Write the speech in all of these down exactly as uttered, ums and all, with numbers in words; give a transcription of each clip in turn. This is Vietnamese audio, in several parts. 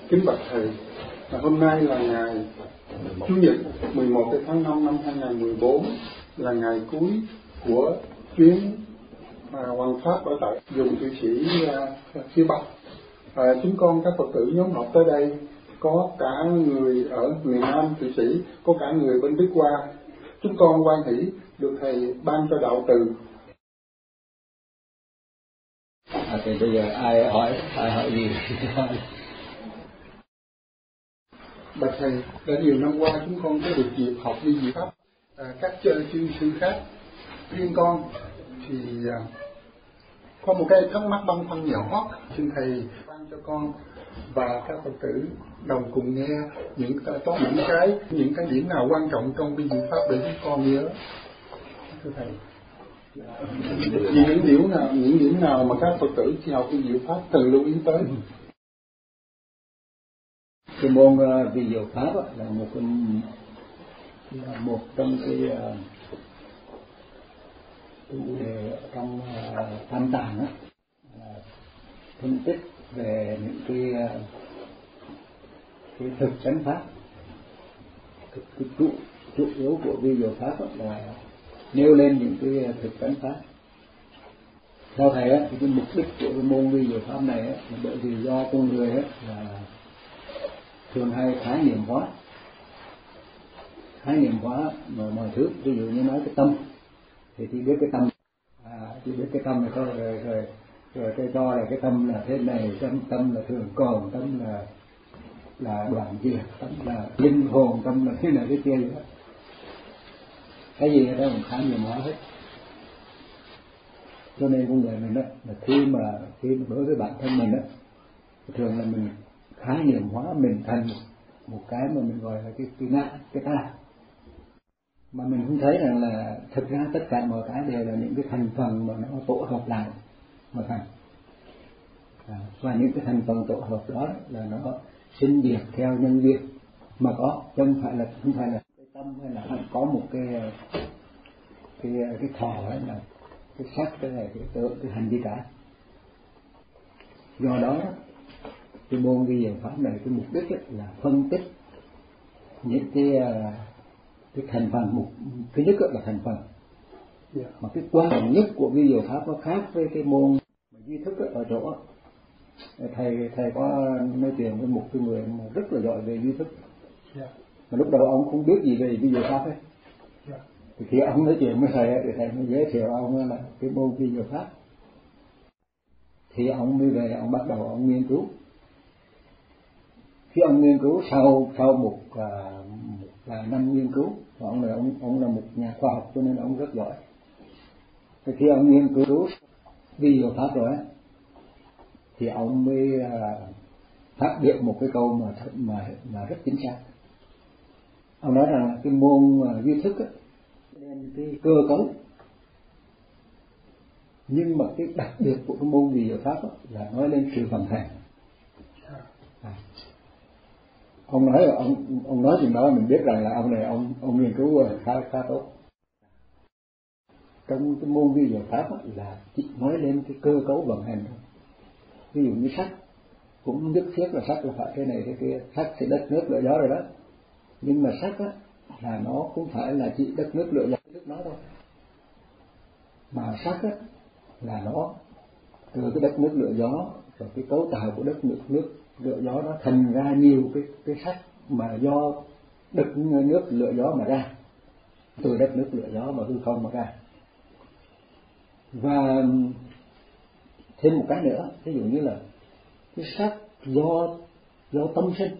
Kính bạch thầy, hôm nay là ngày Chủ nhật mười một tháng năm năm hai nghìn không trăm mười bốn, là ngày cuối của chuyến à, hoằng pháp ở tại vùng Thụy Sĩ à, phía Bắc. À, chúng con các Phật tử nhóm họp tới đây có cả người ở miền Nam Thụy Sĩ, có cả người bên Đức Hoa. Chúng con hoan hỷ được thầy ban cho đạo từ. À, thì bây giờ ai hỏi ai hỏi gì? Bạch thầy, đã nhiều năm qua chúng con có được dịp học đi diệu pháp à, các chư sư khác. Riêng con thì à, có một cái thắc mắc băn khoăn nhỏ, xin thầy ban cho con và các Phật tử đồng cùng nghe những có những cái những cái điểm nào quan trọng trong vi diệu pháp để chúng con nhớ. Thưa thầy, những điểm nào những điểm nào mà các Phật tử khi học vi diệu pháp cần lưu ý tới? Cái môn uh, vi diệu pháp á, là một cái, là một trong cái uh, trong uh, tam tạng á, uh, phân tích về những cái uh, cái thực chánh pháp. Cái, cái trụ trụ yếu của vi diệu pháp á, là nêu lên những cái thực chánh pháp. Theo thầy á, thì cái mục đích của cái môn vi diệu pháp này á, là bởi vì do con người á là thường hay khái niệm hóa khái niệm hóa mọi, mọi thứ. Ví dụ như nói cái tâm thì chỉ biết cái tâm, à, chỉ biết cái tâm này thôi, rồi rồi rồi cái cho là cái tâm là thế này, tâm tâm là thường còn, tâm là là đoạn diệt, tâm là linh hồn, tâm là thế này thế kia vậy đó. Cái gì ở đó cũng khái niệm hóa hết. Cho nên con người mình đó là khi mà khi mà đối với bản thân mình đó, thường là mình khái niệm hóa mình thành một, một cái mà mình gọi là cái cái ngã, cái ta, mà mình không thấy rằng là thực ra tất cả mọi cái đều là những cái thành phần mà nó tổ hợp lại mà thành, à, và những cái thành phần tổ hợp đó là nó sinh diệt theo nhân duyên mà có, chứ không phải là không phải là cái tâm hay là có một cái cái cái thọ hay là cái sắc, cái này cái tượng, cái hành gì cả. Do đó cái môn vi diệu pháp này cái mục đích ấy là phân tích những cái cái thành phần. Mục thứ nhất là thành phần, yeah. Mà cái quan trọng nhất của vi diệu pháp nó khác với cái môn duy thức ở chỗ thầy thầy có nói chuyện với một cái người mà rất là giỏi về duy thức, yeah. Mà lúc đầu ông không biết gì về vi diệu pháp ấy, yeah. Thì khi ông nói chuyện với thầy thì thầy mới giới thiệu ông là cái môn vi diệu pháp, thì ông mới về ông bắt đầu ông nghiên cứu. Khi ông nghiên cứu sau sau một, uh, một vài năm nghiên cứu, ông là ông ông là một nhà khoa học cho nên ông rất giỏi. Thì khi ông nghiên cứu vi diệu pháp rồi á, thì ông mới uh, phát biểu một cái câu mà mà mà rất chính xác. Ông nói rằng cái môn uh, duy thức á, nên cái cơ cấu, nhưng mà cái đặc biệt của cái môn vi diệu pháp á, là nói lên sự vận hành. À. Ông nói ông ông nói chuyện đó mình biết rằng là ông này ông ông nghiên cứu khá khá tốt. Trong cái môn vi diệu pháp là chỉ nói lên cái cơ cấu vận hành thôi. Ví dụ như sắt cũng nhất thiết là sắt là phải thế này thế kia, sắt thì đất nước lửa gió rồi đó, nhưng mà sắt á là nó cũng phải là chỉ đất nước lửa gió nước nó thôi, mà sắt á là nó từ cái đất nước lửa gió, rồi cái cấu tạo của đất nước nước lửa gió nó thành ra nhiều cái cái sắt mà do đất nước lửa gió mà ra, từ đất nước lửa gió mà hư không mà ra. Và thêm một cái nữa, ví dụ như là cái sắt do do tâm sinh,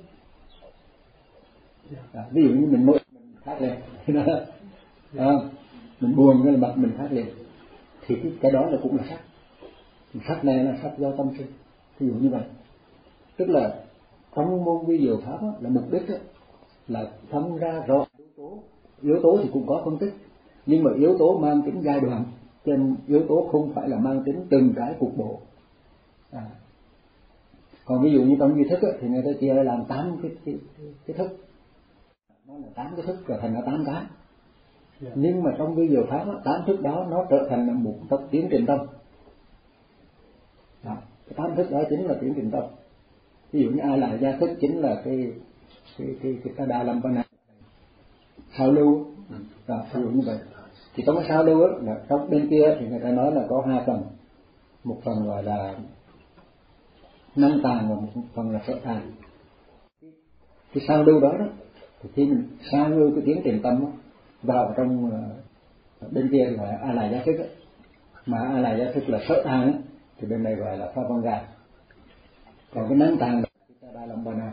à, ví dụ như mình mỗi mình phát lên à, mình buồn cái là mặt mình phát lên, thì cái, cái đó là cũng là sắt. Sắt này là sắt do tâm sinh, ví dụ như vậy. Tức là trong môn vi diệu pháp đó, là mục đích đó, là phân ra rõ yếu tố. Yếu tố thì cũng có phân tích, nhưng mà yếu tố mang tính giai đoạn, cho nên yếu tố không phải là mang tính từng cái cục bộ. À. Còn ví dụ như trong duy thức đó, thì người ta chia ra làm tám cái, cái, cái, cái thức, nó là tám cái thức trở thành là tám cái. Yeah. Nhưng mà trong vi diệu pháp đó, tám thức đó nó trở thành là một tập tiến trình tâm. Đó. Cái tám thức đó chính là tiến trình tâm. Ví dụ như A La Gia Thức chính là cái cái cái cái Tadalampana sao lưu đó, ví dụ như vậy. Thì trong cái sao lưu á, là trong bên kia thì người ta nói là có hai phần, một phần gọi là năng tàng và một phần là sợ tàng. Cái sao lưu đó đó, thì khi mình sao lưu cái tiếng tiền tâm đó, vào trong uh, bên kia gọi là A La Gia Thức á, mà A La Gia Thức là sợ tàng á, thì bên này gọi là Phavanga. Còn cái năng tàng là Tadalampana.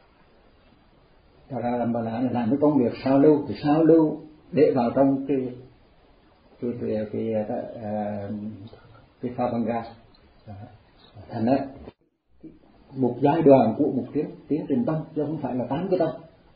Tadalampana là làm cái công việc sao lưu, thì sao lưu để vào trong cái cái cái cái, cái, uh, cái Phavanga. Thành ra một giai đoạn của một tiếng tiếng trình tâm, chứ không phải là tám cái tâm.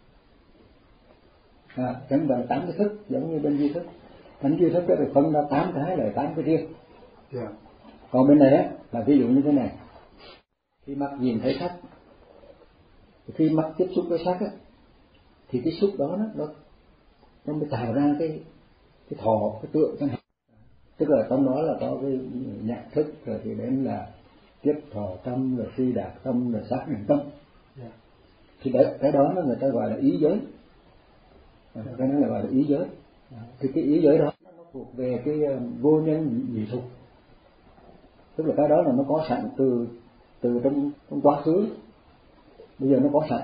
À, chẳng phải là tám cái thức giống như bên duy thức. Thánh duy thức đó thì phân ra tám cái là tám cái riêng. Yeah. Còn bên này á là ví dụ như thế này, khi mắt nhìn thấy sắc, khi mắt tiếp xúc với sắc á, thì cái xúc đó nó nó nó mới tạo ra cái cái thọ, cái tượng chẳng hạn. Tức là trong đó là có cái nhạc thức, rồi thì đến là tiếp thọ tâm, rồi suy đạt tâm, rồi sắc định tâm. Yeah. Thì đấy, cái đó nó người ta gọi là ý giới. Cái đó là gọi là ý giới. Yeah. Thì cái ý giới đó nó thuộc về cái vô nhân dị thục. Tức là cái đó là nó có sẵn từ từ trong trong quá khứ, bây giờ nó có sẵn.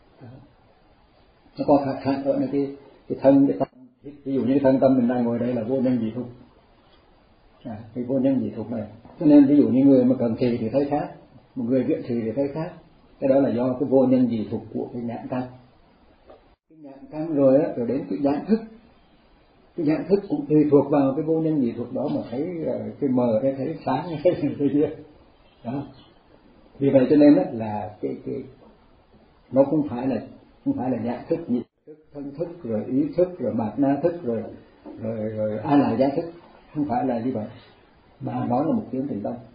Nó có sẵn ở cái cái thân, cái tâm. Ví dụ như cái thân tâm mình đang ngồi đây là vô nhân dị thục. À, cái vô nhân dị thục này. Cho nên ví dụ như người mà cần trì thì thấy khác, một người viện trì thì thấy khác. Cái đó là do cái vô nhân dị thục của cái nhãn căn. Cái nhãn căn rồi á, rồi đến cái nhãn thức. Cái nhãn thức cũng tùy thuộc vào cái vô nhân dị thục đó mà thấy cái mờ đây, thấy sáng hay cái kia. Đó. Vì vậy cho nên á là cái cái nó không phải là không phải là nhãn thức, nhị thức, thân thức, rồi ý thức, rồi mạt na thức, rồi rồi rồi A La Gia thức, không phải là như vậy, mà nó là một tiếng tình tâm.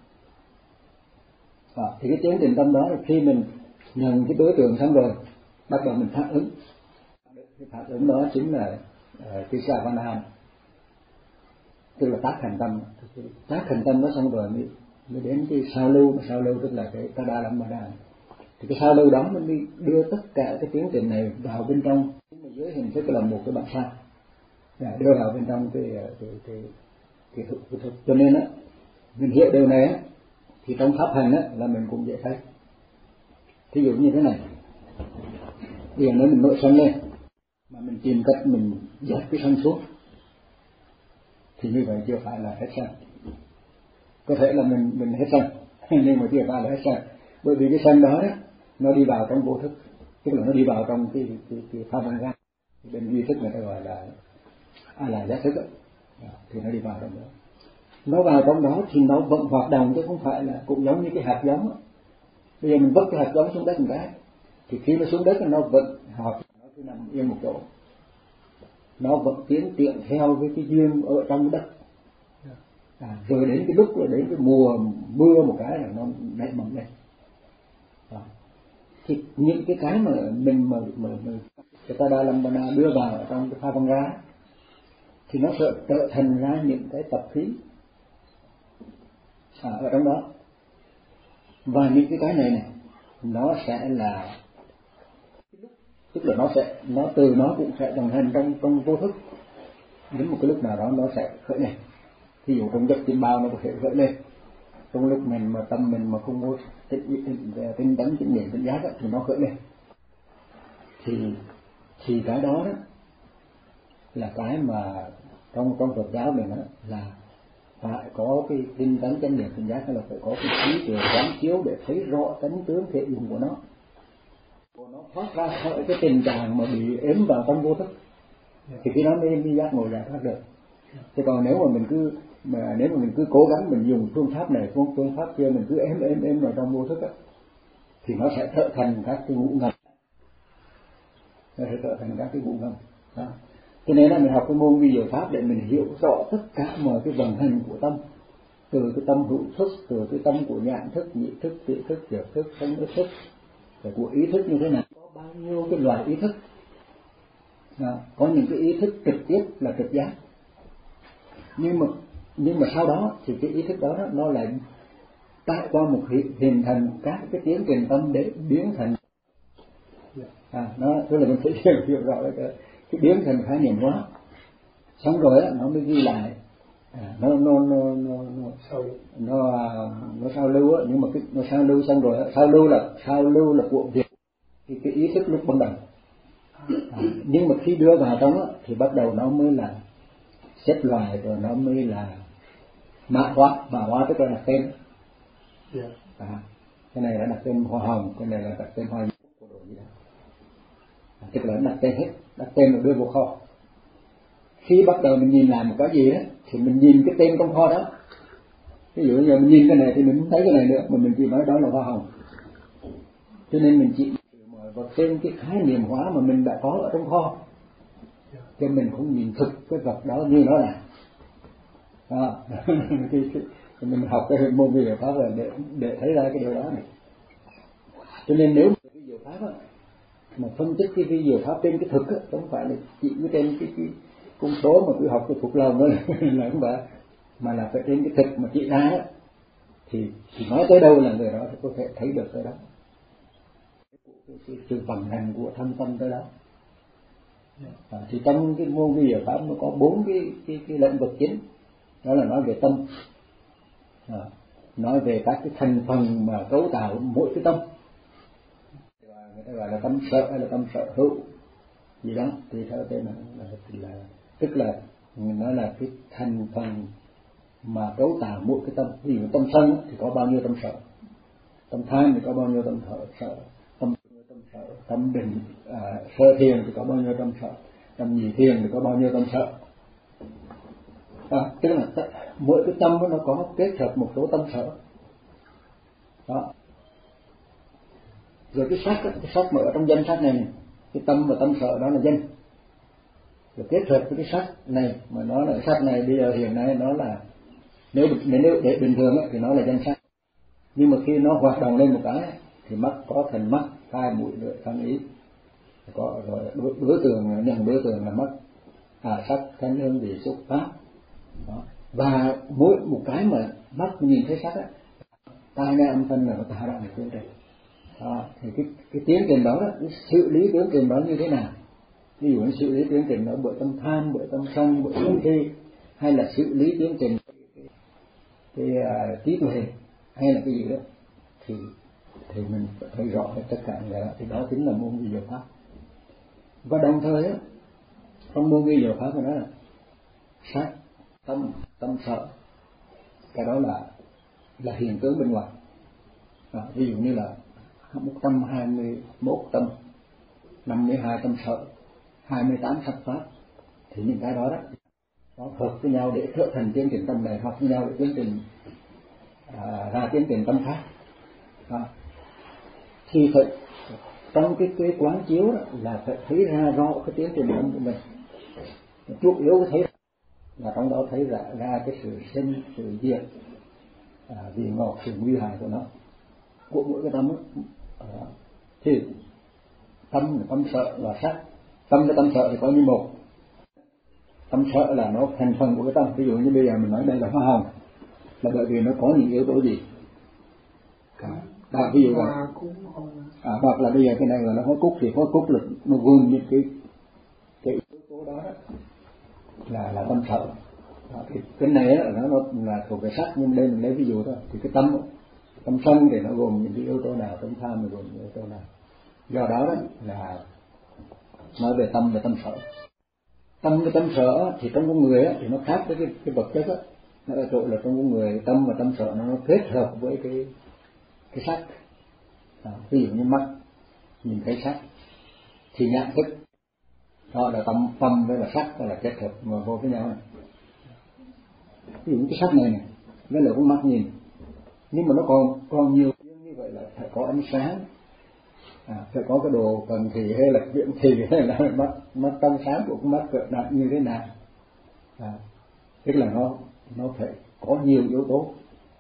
À, thì cái tiếng tình tâm đó là khi mình nhận cái đối tượng xong rồi, bắt đầu mình phản ứng. Cái phản ứng đó chính là uh, cái Savana, tức là tác thành tâm. Tác thành tâm nó xong rồi mới mới đến cái sao lưu, mà sao lưu tức là cái Tadalampana. Thì cái sao lưu đó nó mới đưa tất cả cái tiến trình này vào bên trong. Mà giới hình thức là một cái bản sao, đưa vào bên trong cái cái cái cái thực, cái thực. Cho nên á mình hiểu điều này á thì trong pháp hành á là mình cũng dễ thấy. Thí dụ như thế này, bây giờ nếu mình nội sân lên mà mình tìm cách mình dẹp cái sân xuống thì như vậy chưa phải là hết sân. Có thể là mình mình hết sân nhưng mà chưa phải là hết sân, bởi vì cái sân đó, đó nó đi vào trong vô thức, tức là nó đi vào trong cái cái cái Phavanga. Bên duy thức người ta gọi là A La Gia thức đó. Thì nó đi vào trong đó, nó vào trong đó thì nó vẫn hoạt động, chứ không phải là cũng giống như cái hạt giống đó. Bây giờ mình vứt cái hạt giống xuống đất một cái thì khi nó xuống đất nó vẫn hoạt, nó cứ nằm yên một chỗ, nó vẫn tiến tiện theo với cái duyên ở trong đất. À, rồi đến cái lúc rồi đến cái mùa mưa một cái là nó nảy mầm lên. À, thì những cái cái mà mình mà mà, mà cái Tadalampana đưa vào trong cái Phavanga thì nó sẽ trở thành ra những cái tập khí à, ở trong đó. Và những cái cái này này nó sẽ là, tức là nó sẽ nó từ nó cũng sẽ đồng hành trong trong vô thức, đến một cái lúc nào đó nó sẽ khởi lên. Ví dụ trong giấc chim bao nó có thể khởi lên, trong lúc mình mà tâm mình mà không có tinh tinh tấn tinh niệm tinh giác thì nó khởi lên. Thì thì cái đó đó là cái mà trong trong Phật giáo mình đó là phải có cái tinh tấn chánh niệm tinh giác, hay là phải có cái trí tuệ quán chiếu để thấy rõ tánh tướng thể dụng của nó, của nó thoát ra khỏi cái tình trạng mà bị ếm vào trong vô thức, thì khi đó mới mới giác ngộ giải thoát được. Chứ còn nếu mà mình cứ mà nếu mà mình cứ cố gắng mình dùng phương pháp này phương phương pháp kia, mình cứ ém ém ém vào trong vô thức á, thì nó sẽ trở thành các cái ngũ ngầm, nó sẽ trở thành các cái ngũ ngầm. Đó. Cho nên là mình học cái môn vi diệu pháp để mình hiểu rõ tất cả mọi cái vận hành của tâm, từ cái tâm hữu thức, từ cái tâm của nhãn thức, nhị thức, tị thức, diệt thức, thân ức thức, rồi của ý thức như thế nào, có bao nhiêu cái loại ý thức. Đó. Có những cái ý thức trực tiếp là trực giác, nhưng mà nhưng mà sau đó thì cái ý thức đó nó lại trải qua một hình thành các cái tiến trình tâm để biến thành à, nó tức là mình phải hiểu rõ cái, cái biến thành khái niệm hóa, xong rồi á nó mới ghi lại, à, nó nó nó nó nó sao nó, nó sao lưu á, nhưng mà cái nó sao lưu xong rồi á, sao lưu là sao lưu là của việc thì cái ý thức lúc ban đầu, à, nhưng mà khi đưa vào trong á thì bắt đầu nó mới là xếp loại, rồi nó mới là mã hóa. Mã hóa tức là đặt tên. Yeah. À, cái này là đặt tên hoa hồng, cái này là đặt tên hoa của đồ gì đó, à, tức là đặt tên hết, đặt tên rồi đưa vào kho. Khi bắt đầu mình nhìn lại một cái gì đó thì mình nhìn cái tên trong kho đó. Ví dụ như mình nhìn cái này thì mình không thấy cái này nữa, mà mình chỉ nói đó là hoa hồng. Cho nên mình chỉ mở vào tên cái khái niệm hóa mà mình đã có ở trong kho, cho mình không nhìn thực cái vật đó như nó là. À, mình học cái môn vi diệu pháp là để để thấy ra cái điều đó này. Cho nên nếu vi diệu pháp á, mà phân tích cái vi diệu pháp trên cái thực á, không phải là chỉ trên cái cái cung số mà cứ học cái thuộc lòng đó là không phải, mà là phải trên cái thực mà chỉ ra á, thì, thì nói tới đâu là người đó có thể thấy được tới đó, sự vận hành của thân tâm tới đó. À, thì trong cái môn vi diệu pháp nó có bốn cái cái cái lĩnh vực chính, đó là nói về tâm, à, nói về các cái thành phần mà cấu tạo mỗi cái tâm, người ta gọi là tâm sở hay là tâm sở hữu gì đó thì theo tên là, là, là tức là nó là cái thành phần mà cấu tạo mỗi cái tâm. Ví dụ tâm sân thì có bao nhiêu tâm sở, tâm tham thì có bao nhiêu tâm sở, sở tâm tâm sở, tâm định à, sơ thiền thì có bao nhiêu tâm sở, tâm nhị thiền thì có bao nhiêu tâm sở. À, tức là t- mỗi cái tâm nó có kết hợp một số tâm sở đó. Rồi cái sắc, cái sắc mà ở trong danh sắc này, này cái tâm và tâm sở đó là danh, rồi kết hợp với cái sắc này mà nó là sắc này bây giờ hiện nay nó là nếu nếu để bình thường ấy, thì nó là danh sắc, nhưng mà khi nó hoạt động lên một cái thì mắt có thành mắt, tai mũi lưỡi thân ý, có rồi đối, đối tượng nhận đối tượng là mắt, à, sắc thanh hương vị xúc pháp đó. Và mỗi một cái mà mắt nhìn thấy sắc á, tai nghe âm thanh là nó tạo ra một tiến trình đó. Thì cái cái tiến trình đó, đó cái xử lý tiến trình đó như thế nào? Ví dụ như xử lý tiến trình đó bởi tâm tham, bởi tâm sân, bởi tâm si, hay là xử lý tiến trình cái, cái uh, trí tuệ hay là cái gì đó, thì thì mình phải thấy rõ tất cả những cái đó. Thì đó chính là môn vi diệu pháp. Và đồng thời á, trong môn vi diệu pháp của nó là sắc, tâm, tâm sở, cái đó là là hiện tướng bên ngoài. À, ví dụ như là một trăm hai mươi mốt tâm, năm mươi hai tâm sở, hai mươi tám sắc pháp, thì những cái đó đó nó hợp với nhau để trở thành tiến trình tâm này, hợp với nhau để tiến trình à, ra tiến trình tâm khác. À, thì phải trong cái cái quán chiếu đó là phải thấy ra rõ cái tiến trình tâm của mình. Chủ yếu thấy là trong đó thấy ra, ra cái sự sinh, sự diệt, à, vị ngọt, sự nguy hại của nó, của mỗi cái tâm đó. À, thì tâm, tâm sợ và sắc. Tâm với tâm sợ thì có như một. Tâm sợ là nó thành phần của cái tâm. Ví dụ như bây giờ mình nói đây là hoa hồng, là bởi vì nó có những yếu tố gì? À, ví dụ là à, hoặc là bây giờ cái này là nó có cúc, thì có cúc là nó gồm những cái cái yếu tố đó, đó là là tâm sợ. À, thì cái này á, nó, nó là thuộc về sắc, nhưng đây mình lấy ví dụ thôi. Thì cái tâm tâm sân thì nó gồm những cái yếu tố nào, tâm tham thì gồm những yếu tố nào. Do đó, đó là nói về tâm và tâm sở. Tâm và tâm sở thì trong con người á, thì nó khác với cái, cái vật chất á. Nó ở chỗ là trong con người tâm và tâm sở nó kết hợp với cái cái sắc. À, ví dụ như mắt nhìn thấy sắc thì nhận thức, đó là tâm tâm với là sắc là kết hợp mà vô với nhau này. Ví dụ cái sắc này này với là con mắt nhìn, nhưng mà nó còn còn nhiều như vậy là phải có ánh sáng, à, phải có cái đồ cần thì hay là viễn thì hay là mắt mắt tâm sáng của con mắt cỡ đạt như thế nào, à, tức là nó nó phải có nhiều yếu tố,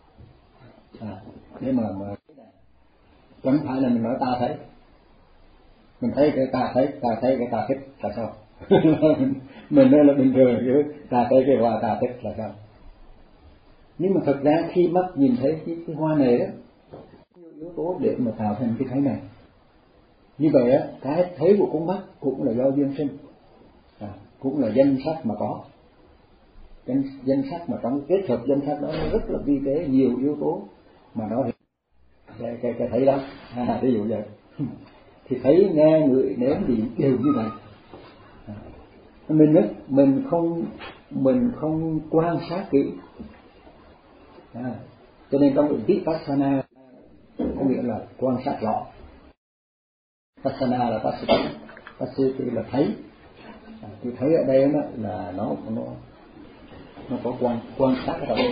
à, để mà mà chẳng phải là mình nói ta thấy, mình thấy cái ta thấy, ta thấy cái ta thích là sao? mình nói là bình thường chứ ta thấy cái hoa ta thích là sao? Nhưng mà thật ra khi mắt nhìn thấy cái, cái hoa này đó, nhiều yếu tố để mà tạo thành cái thấy này. Như vậy á, cái thấy của con mắt cũng là do duyên sinh, à, cũng là danh sắc mà có. Danh, danh sắc mà trong kết hợp danh sắc đó nó rất là vi tế, nhiều yếu tố mà nó cái, cái, cái thấy đó, à, ví dụ vậy. Thì thấy, nghe, ngửi, nếm thì đều như vậy. À, mình á, mình không mình không quan sát kỹ, à, cho nên trong vipassana có nghĩa là quan sát rõ. Vipassana là passatina, passatina là thấy. À, thì thấy ở đây đó là nó nó nó có quan quan sát ở đây.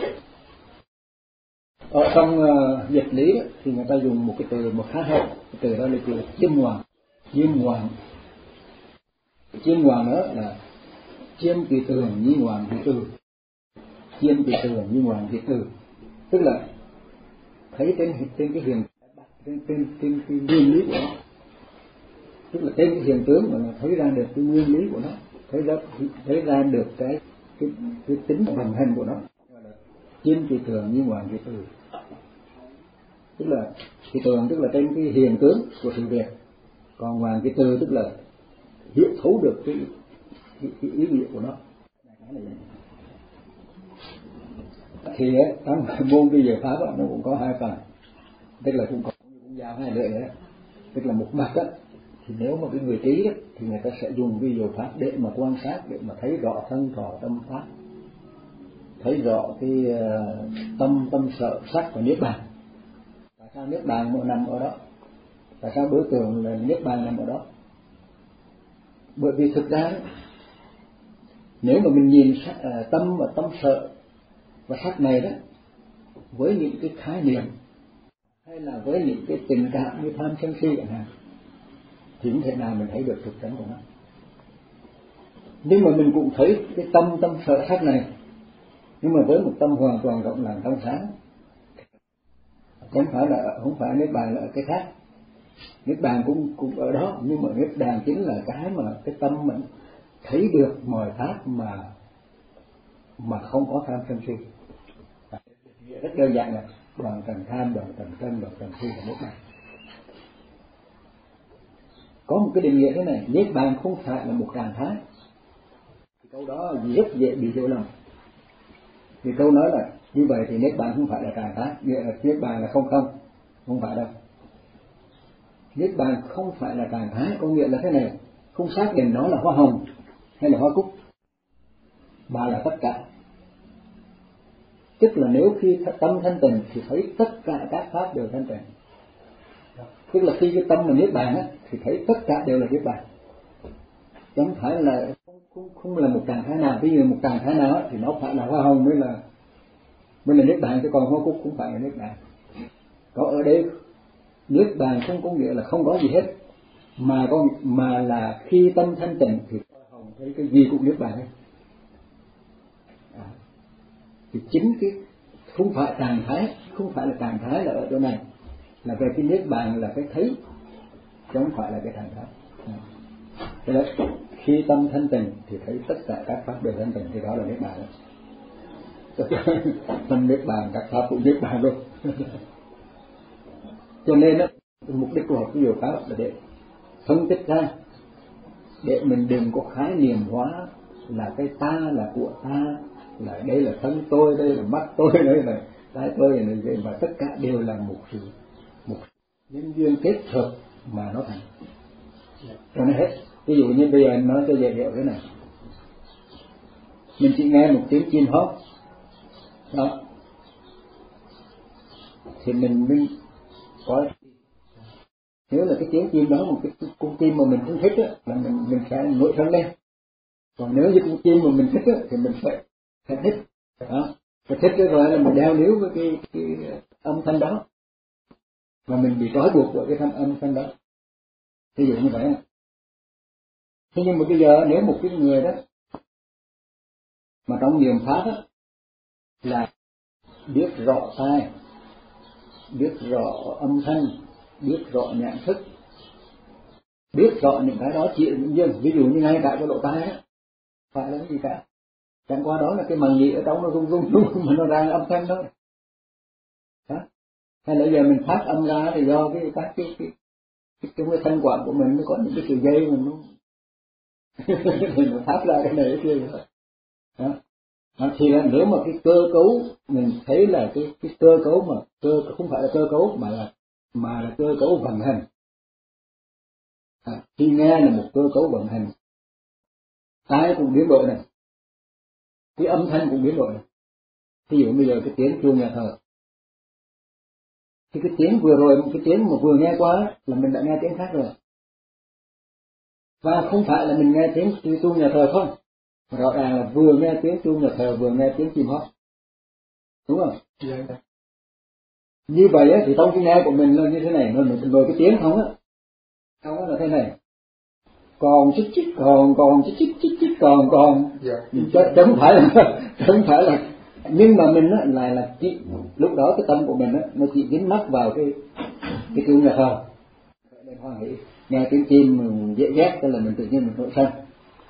Ở trong uh, dịch lý thì người ta dùng một cái từ một khá hay, cái từ đó là từ chiêm hoàng. Chiêm hoàng, chiêm hoàng đó là chiêm kỳ tường nhi hoàng kỳ từ, chiêm kỳ tường nhi hoàng kỳ từ, tức là thấy trên trên cái hiện trên trên trên cái nguyên lý của nó, tức là trên cái hiện tướng mà nó thấy ra được cái nguyên lý của nó, thấy ra thấy ra được cái cái, cái tính vận hành của nó. Chiêm kỳ tường nhi hoàng kỳ từ, tức là kỳ tường tức là trên cái hiện tướng của sự việc, còn hoàng kỳ từ tức là hiểu thấu được cái, cái, cái ý nghĩa của nó. Thì trong môn vi diệu pháp đó, nó cũng có hai phần, tức là cũng có cũng giao hai lưỡi đấy. Tức là một mặt đó, thì nếu mà cái người trí đó, thì người ta sẽ dùng vi diệu pháp để mà quan sát, để mà thấy rõ thân thọ tâm pháp, thấy rõ cái uh, tâm tâm sợ sắc và niết bàn. Tại sao niết bàn nằm ở đó? Tại sao đối tượng là niết bàn nằm ở đó? Bởi vì thực ra đó, nếu mà mình nhìn sắc, uh, tâm và tâm sợ và sắc này đó với những cái khái niệm hay là với những cái tình cảm như tham sân si chẳng hạn, thì không thể nào mình thấy được thực chất của nó. Nhưng mà mình cũng thấy cái tâm tâm sợ sắc này, nhưng mà với một tâm hoàn toàn rộng lặng trong sáng, không phải là không phải niết bàn là ở cái khác. Niết bàn cũng cũng ở đó, nhưng mà niết bàn chính là cái mà cái tâm mình thấy được mọi pháp mà mà không có tham sân si. Rất đơn giản là đoạn trần tham, đoạn trần sân, đoạn trần si là niết bàn. Có một cái định nghĩa thế này: niết bàn không phải là một trạng thái. Thì câu đó rất dễ bị hiểu lầm. Thì câu nói là như vậy thì niết bàn không phải là trạng thái, nghĩa là niết bàn là không không, không phải đâu. Niết bàn không phải là trạng thái, có nghĩa là thế này: không xác định nó là hoa hồng hay là hoa cúc, mà là tất cả. Tức là nếu khi tâm thanh tịnh thì thấy tất cả các pháp đều thanh tịnh. Tức là khi cái tâm mình niết bàn á, thì thấy tất cả đều là niết bàn. Chẳng phải là không, không, không là một trạng thái nào. Ví dụ một trạng thái nào á, thì nó phải là hoa hồng mới là mới là niết bàn, chứ còn hoa cúc cũng phải là niết bàn. Có ở đây niết bàn không có nghĩa là không có gì hết, mà có mà là khi tâm thanh tịnh thì hoa hồng thấy cái gì cũng niết bàn hết. À, thì chính cái không phải trạng thái, không phải là trạng thái là ở chỗ này, là về cái niết bàn là cái thấy, chứ không phải là cái trạng thái. Thế đấy, khi tâm thanh tịnh thì thấy tất cả các pháp đều thanh tịnh, thì đó là niết bàn. Tâm niết bàn, các pháp cũng niết bàn luôn. Cho nên đó, mục đích của học cái diệu pháp là để phân tích ra, để mình đừng có khái niệm hóa là cái ta là của ta, là đây là thân tôi, đây là mắt tôi, đây là tai tôi, này đây, và tất cả đều là một sự một nhân duyên kết hợp mà nó thành. Cho nên hết. Ví dụ như bây giờ anh nói cho dễ hiểu thế này: mình chỉ nghe một tiếng chim hót đó, thì mình mình có, nếu là cái tiếng chim đó một cái con chim mà mình không thích á, là mình mình sẽ nổi thân lên. Còn nếu như con chim mà mình thích á, thì mình sẽ sẽ thích đó. Và thích rồi là mình đeo níu với cái, cái âm thanh đó, và mình bị trói buộc bởi cái thanh âm thanh đó. Ví dụ như vậy. Thế nhưng mà bây giờ nếu một cái người đó mà trong niệm pháp á, là biết rõ tai, biết rõ âm thanh, biết rõ nhãn thức, biết rõ những cái đó chỉ là những duyên. Ví dụ như ngay cả cái lỗ tai á, phải là cái gì cả, Chẳng qua đó là cái màng nhĩ ở trong nó rung rung rung mà nó ra âm thanh đó. Đó. Hay là giờ mình phát âm ra thì do cái các cái cái cái, cái, cái thanh quản của mình nó có những cái sợi dây mà nó mình nó phát ra cái này cái kia đó. Đó. Đó. Thì là nếu mà cái cơ cấu mình thấy là cái cái cơ cấu mà cơ không phải là cơ cấu mà là mà là cơ cấu vận hành. À, khi nghe là một cơ cấu vận hành, tai cũng biến đổi này, cái âm thanh cũng biến đổi này. Ví dụ bây giờ cái tiếng chuông nhà thờ, thì cái tiếng vừa rồi, cái tiếng mà vừa nghe qua là mình đã nghe tiếng khác rồi. Và không phải là mình nghe tiếng chuông nhà thờ không, rõ ràng là vừa nghe tiếng chuông nhà thờ vừa nghe tiếng chim hót, đúng không? Yeah. Như vậy á, thì trong cái nghe của mình là như thế này, nó rồi cái tiếng không á, không á là thế này, còn chích chích còn còn chích chích chích chích còn còn, yeah. Chứ không phải là không phải là, nhưng mà mình á lại là chỉ lúc đó cái tâm của mình á nó chỉ dính mắc vào cái cái chuông nhà thờ, nên hoan hỷ nghe tiếng chim dễ ghét, tức là mình tự nhiên mình nổi sân.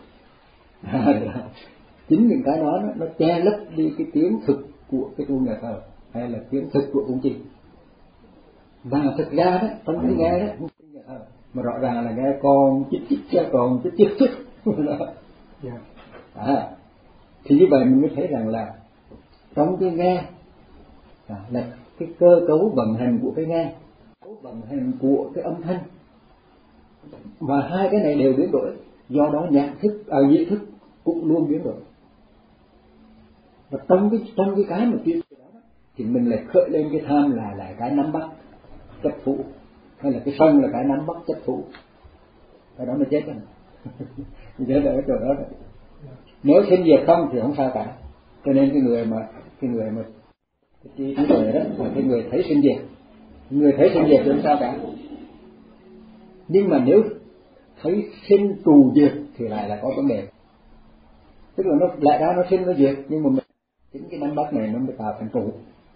Chính những cái đó nó, nó che lấp đi cái tiếng thực của cái chuông nhà thờ hay là tiếng thực của cung chim. Và thực ra đó trong cái nghe đó không tiếng nhà thờ mà rõ ràng là nghe còn chích chích cha còn chích chích chích. Yeah. À, thì như vậy mình mới thấy rằng là trong cái nghe à, là cái cơ cấu vận hành của cái nghe, cấu vận hành của cái âm thanh, và hai cái này đều biến đổi, do đó nhạc thức, à, nhị thức cũng luôn biến đổi. Và trong cái trong cái cái mà kia đó thì mình lại khởi lên cái tham là lại cái nắm bắt chấp thủ, hay là cái sân là cái nắm bắt chấp thủ, cái đó nó chết rồi. Chết ở chỗ đó rồi. Nếu sinh diệt không thì không sao cả. Cho nên cái người mà cái người mà cái trí tuệ đó là cái người thấy sinh diệt, người thấy sinh diệt thì không sao cả. Nhưng mà nếu thấy sinh trù diệt thì lại là có vấn đề. Tức là nó lại ra nó sinh nó diệt, nhưng mà mình, chính cái nắm bắt này nó mới tạo thành trụ.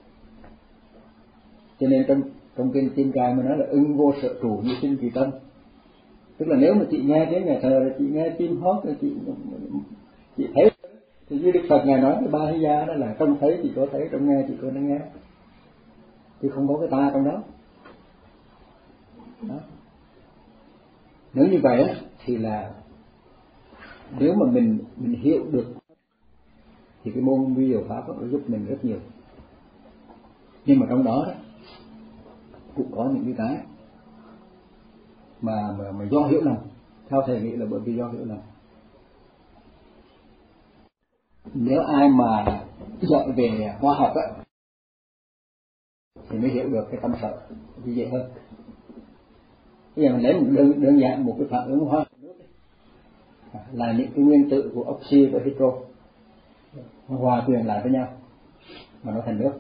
Cho nên trong trong kinh Kim Cang mới nói là ưng vô sợ trụ như sinh kỳ tâm. Tức là nếu mà chị nghe tiếng nhà thờ, chị nghe chim hót, chị chị thấy thì như Đức Phật ngài nói cái ba hay gia đó là không thấy chỉ có thấy, không nghe chỉ có nghe, chứ không có cái ta trong đó. Đó. Nếu như vậy á thì là nếu mà mình mình hiểu được thì cái môn vi diệu pháp nó giúp mình rất nhiều. Nhưng mà trong đó, đó cũng có những cái cái mà mà, mà do hiểu lầm. Theo thầy nghĩ là bởi vì do hiểu lầm. Nếu ai mà giỏi về khoa học á thì mới hiểu được cái tâm sở thì dễ hơn. Bây giờ mình lấy một đơn, đơn giản một cái phản ứng hóa nước là những cái nguyên tử của oxy và hydro hòa quyện lại với nhau mà nó thành nước.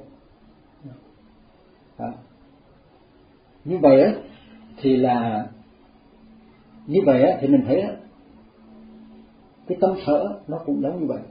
Đó. Như vậy á thì là như vậy á thì mình thấy á cái tâm sở nó cũng giống như vậy.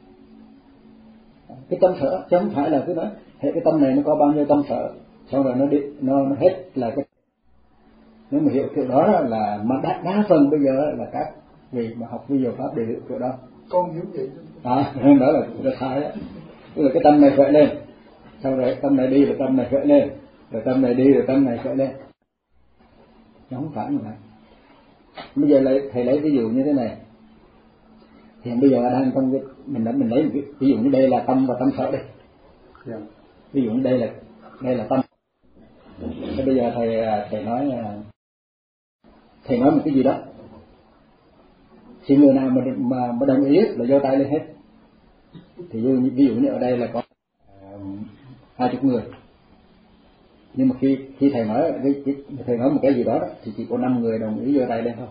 Cái tâm sở chứ không phải là cứ nói hệ cái tâm này nó có bao nhiêu tâm sở xong rồi nó đi nó, nó hết là cái. Nếu mà hiểu kiểu đó là mà đa, đa phần bây giờ là các vị mà học vi diệu pháp đều hiểu kiểu đó. Con hiểu vậy À, đó là rất sai đó. Tức là cái tâm này khởi lên, xong rồi tâm này đi rồi tâm này khởi lên, rồi tâm này đi rồi tâm này khởi lên. Nó không phải như vậy. Bây giờ lấy, thầy lấy ví dụ như thế này. Thì bây giờ đang trong cái mình đã mình lấy ví, ví dụ như đây là tâm và tâm sở đây. Yeah. Ví dụ như đây là đây là tâm. Thế bây giờ thầy thầy nói thầy nói một cái gì đó. Thì người nào mà mà, mà đồng ý là giơ tay lên hết. Thì ví, ví dụ như ở đây là có hai uh, chục người. Nhưng mà khi khi thầy nói cái thầy nói một cái gì đó, đó thì chỉ có năm người đồng ý giơ tay lên thôi.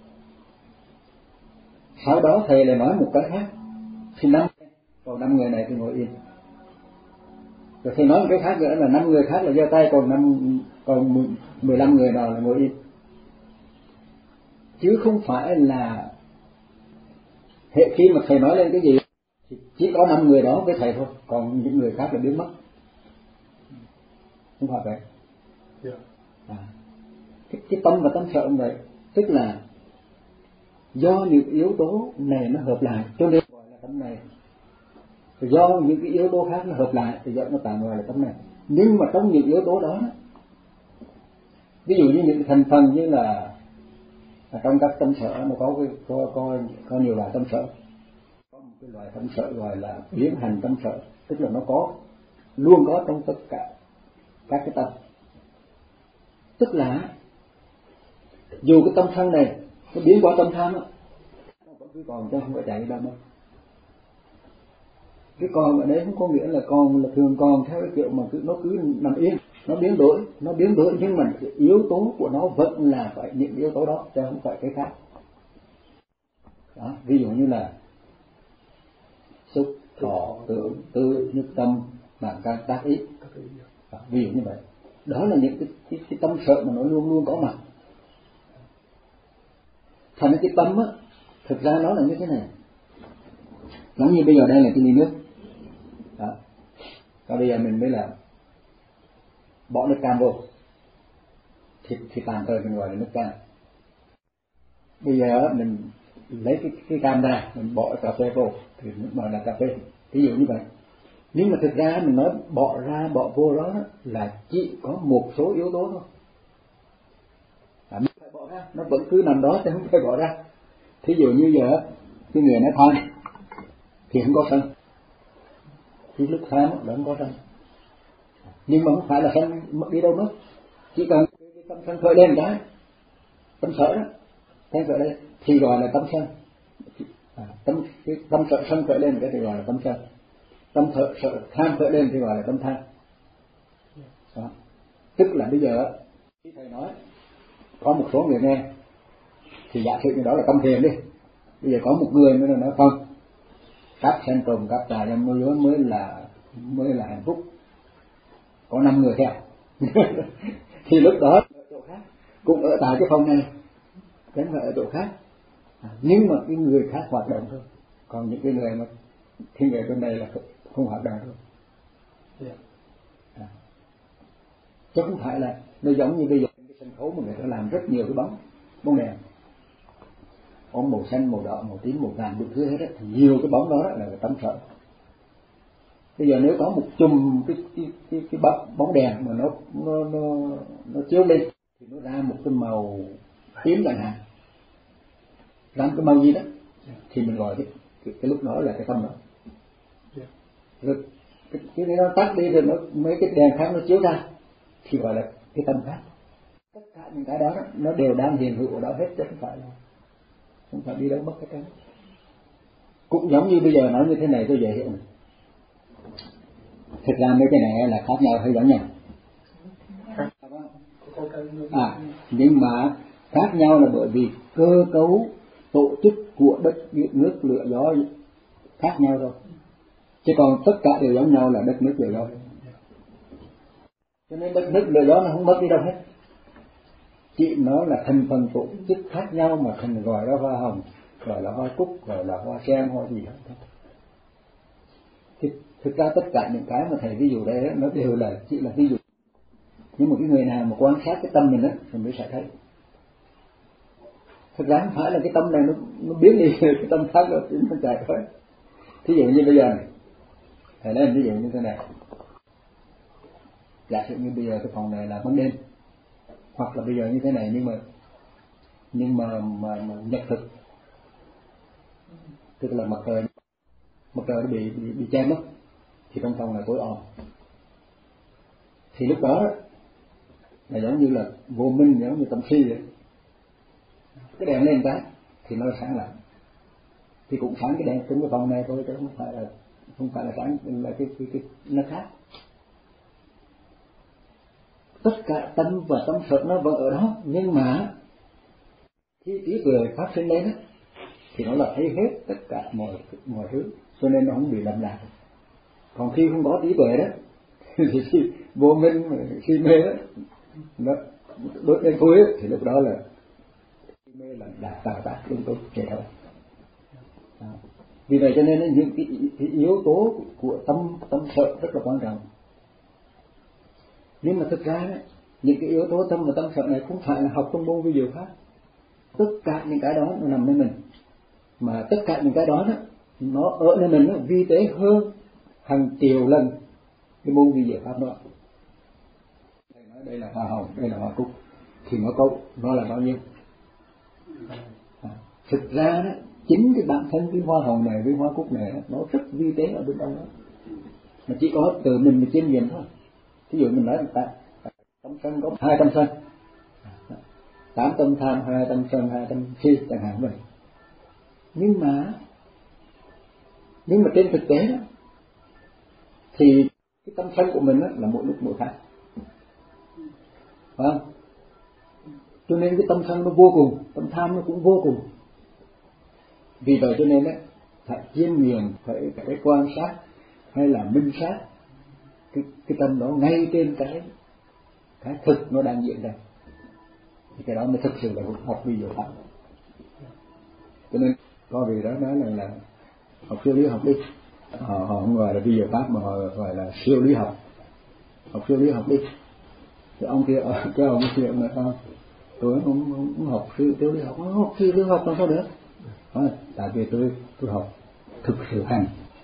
Sau đó thầy lại nói một cái khác thì năm còn năm người này thì ngồi yên. Rồi thầy nói một cái khác nữa là năm người khác là giơ tay, còn năm còn mười lăm người nào là ngồi yên. Chứ không phải là hệ khi mà thầy nói lên cái gì thì chỉ có năm người đó với thầy thôi, còn những người khác là biến mất. Không phải vậy. Yeah. À, cái, cái tâm và tâm sở cũng vậy, tức là do những yếu tố này nó hợp lại cho nên gọi là tâm này, do những cái yếu tố khác nó hợp lại thì dẫn nó tạm gọi là tâm này. Nhưng mà trong những yếu tố đó, ví dụ như những thành phần như là trong các tâm sở nó có cái có có có nhiều loại tâm sở, có một cái loại tâm sở gọi là biến hành tâm sở, tức là nó có luôn có trong tất cả các cái tâm, tức là dù cái tâm sân này nó biến qua tâm tham á, nó vẫn cứ còn chứ không phải chạy đâu đâu. Cái còn ở đấy không có nghĩa là còn là thường còn theo cái kiểu mà cứ nó cứ nằm yên, nó biến đổi, nó biến đổi nhưng mà cái yếu tố của nó vẫn là phải những yếu tố đó chứ không phải cái khác. Đó, ví dụ như là xúc, thọ, tưởng, tư, nhất tâm, mạng căn, tác ý. Đó, ví dụ như vậy. Đó là những cái, cái, cái tâm sở mà nó luôn luôn có mặt. Thành cái tâm á, thực ra nó là như thế này. Giống như bây giờ đây là cái ly nước. Đó. Và bây giờ mình mới là bỏ nước cam vô thì, thì tạm thời mình gọi là nước cam. Bây giờ mình lấy cái, cái cam ra, mình bỏ cà phê vô thì mình gọi là cà phê. Ví dụ như vậy. Nhưng mà thực ra mình nói bỏ ra bỏ vô đó là chỉ có một số yếu tố thôi. À, mình phải bỏ ra, nó vẫn cứ nằm đó chứ không phải bỏ ra. Thí dụ như giờ cái người nó than thì không có sân, thì lúc than nó không có sân, nhưng mà không phải là sân đi đâu mất, chỉ cần cái tâm sân khởi lên cái tâm sở đó, sân khởi lên thì gọi là tâm sân. À, tâm cái tâm sở sân khởi lên cái thì gọi là tâm sân, tâm sở, sở tham khởi lên thì gọi là tâm tham. Đó. Tức là bây giờ khi thầy nói có một số người nghe thì giả sử như đó là tâm thiền đi. Bây giờ có một người mới nói không, các sanh trùng các tà dâm môi giới mới là mới là hạnh phúc, có năm người theo thì lúc đó ở chỗ khác cũng ở tại cái phòng này, vẫn phải ở chỗ khác, à, nhưng mà cái người khác hoạt động thôi, còn những cái người mà cái người bên này là không hoạt động thôi. À, chứ không phải là nó giống như bây giờ cái sân khấu mà người ta làm rất nhiều cái bóng bóng đèn, bóng màu xanh, màu đỏ, màu tím, màu vàng đủ thứ hết á, thì nhiều cái bóng đó là tâm sở. Bây giờ nếu có một chùm cái cái cái, cái bóng đèn mà nó nó nó nó chiếu lên thì nó ra một cái màu tím chẳng hạn, ra một cái màu gì đó thì mình gọi cái cái, cái lúc đó là cái tâm đó. Rồi cái, cái nó tắt đi rồi nó mấy cái đèn khác nó chiếu ra thì gọi là cái tâm khác. Tất cả những cái đó nó đều đang hiện hữu ở đó hết chứ không phải là không phải đi đâu mất cái cái. Cũng giống như bây giờ nói như thế này tôi dễ hiểu này. Thực ra mấy cái này là khác nhau hay giống nhau? À, nhưng mà khác nhau là bởi vì cơ cấu tổ chức của đất nước lửa gió khác nhau thôi, chứ còn tất cả đều giống nhau là đất nước lửa gió. Cho nên đất nước lửa gió nó không mất đi đâu hết, chỉ nó là thành phần tổ chức khác nhau mà thành gọi là hoa hồng, gọi là hoa cúc, gọi là hoa sen, hoa gì đó. Thì thực ra tất cả những cái mà thầy ví dụ đây nó đều là chỉ là ví dụ, nhưng mà cái người nào mà quan sát cái tâm mình á thì mới sẽ thấy. Thực ra không phải là cái tâm này nó nó biến đi cái tâm khác rồi nó chạy thôi. Thí dụ như bây giờ này, thầy nói ví dụ như thế này, giả sử như bây giờ cái phòng này là ban đêm, hoặc là bây giờ như thế này nhưng mà nhưng mà mà, mà nhật thực, tức là mặt trời mặt trời nó bị bị, bị che mất thì trong phòng là tối om, thì lúc đó là giống như là vô minh, giống như tâm si vậy. Cái đèn lên cái thì nó sáng lại, thì cũng sáng cái đèn trong cái phòng này thôi chứ không phải là không phải là sáng là cái cái, cái nó khác. Tất cả tâm và tâm sở nó vẫn ở đó, nhưng mà khi trí tuệ phát sinh lên á thì nó là thấy hết tất cả mọi mọi thứ, cho nên nó không bị lầm lạc. Còn khi không có trí tuệ đó thì khi vô minh khi mê đó nó đốt lên cuối thì lúc đó là khi mê là đạt tà tác lung tung chạy thôi. Vì vậy cho nên những cái, cái yếu tố của tâm tâm sở rất là quan trọng. Nhưng mà thực ra những cái yếu tố tâm và tâm sở này không phải là học trong môn vi diệu pháp. Tất cả những cái đó nó nằm nơi mình, mà tất cả những cái đó, đó nó ở nơi mình nó vi tế hơn hàng triệu lần cái môn vi diệu pháp đó. Thầy nói đây là hoa hồng, đây là hoa cúc, thì nó có nó là bao nhiêu? À, thực ra đó, chính cái bản thân cái hoa hồng này với hoa cúc này nó rất vi tế ở bên trong đó, mà chỉ có từ mình mình chiêm nghiệm thôi. Ví dụ mình nói là ta tâm sân có hai tâm sân, tám tâm tham, hai tâm sân, hai tâm si chẳng hạn vậy. Nhưng mà nhưng mà trên thực tế đó thì cái tâm sân của mình đó là mỗi lúc mỗi khác, phải không? Cho nên cái tâm sân nó vô cùng, tâm tham nó cũng vô cùng. Vì vậy cho nên đó phải chiêm nghiệm, phải phải quan sát hay là minh sát cái cái tâm đó ngay trên cái cái thực nó đang diễn ra, thì cái đó mới thực sự là học vi diệu pháp. Cho nên có vị đó nói là, là học siêu lý học đi, họ, họ không gọi là vi diệu pháp mà họ gọi là siêu lý học, học siêu lý học đi. Thì ông kia cái ông kia ông nói sao tôi không, không, không học siêu lý học, không học siêu lý học làm sao được? Nói, tại vì tôi tôi học thực sự hành.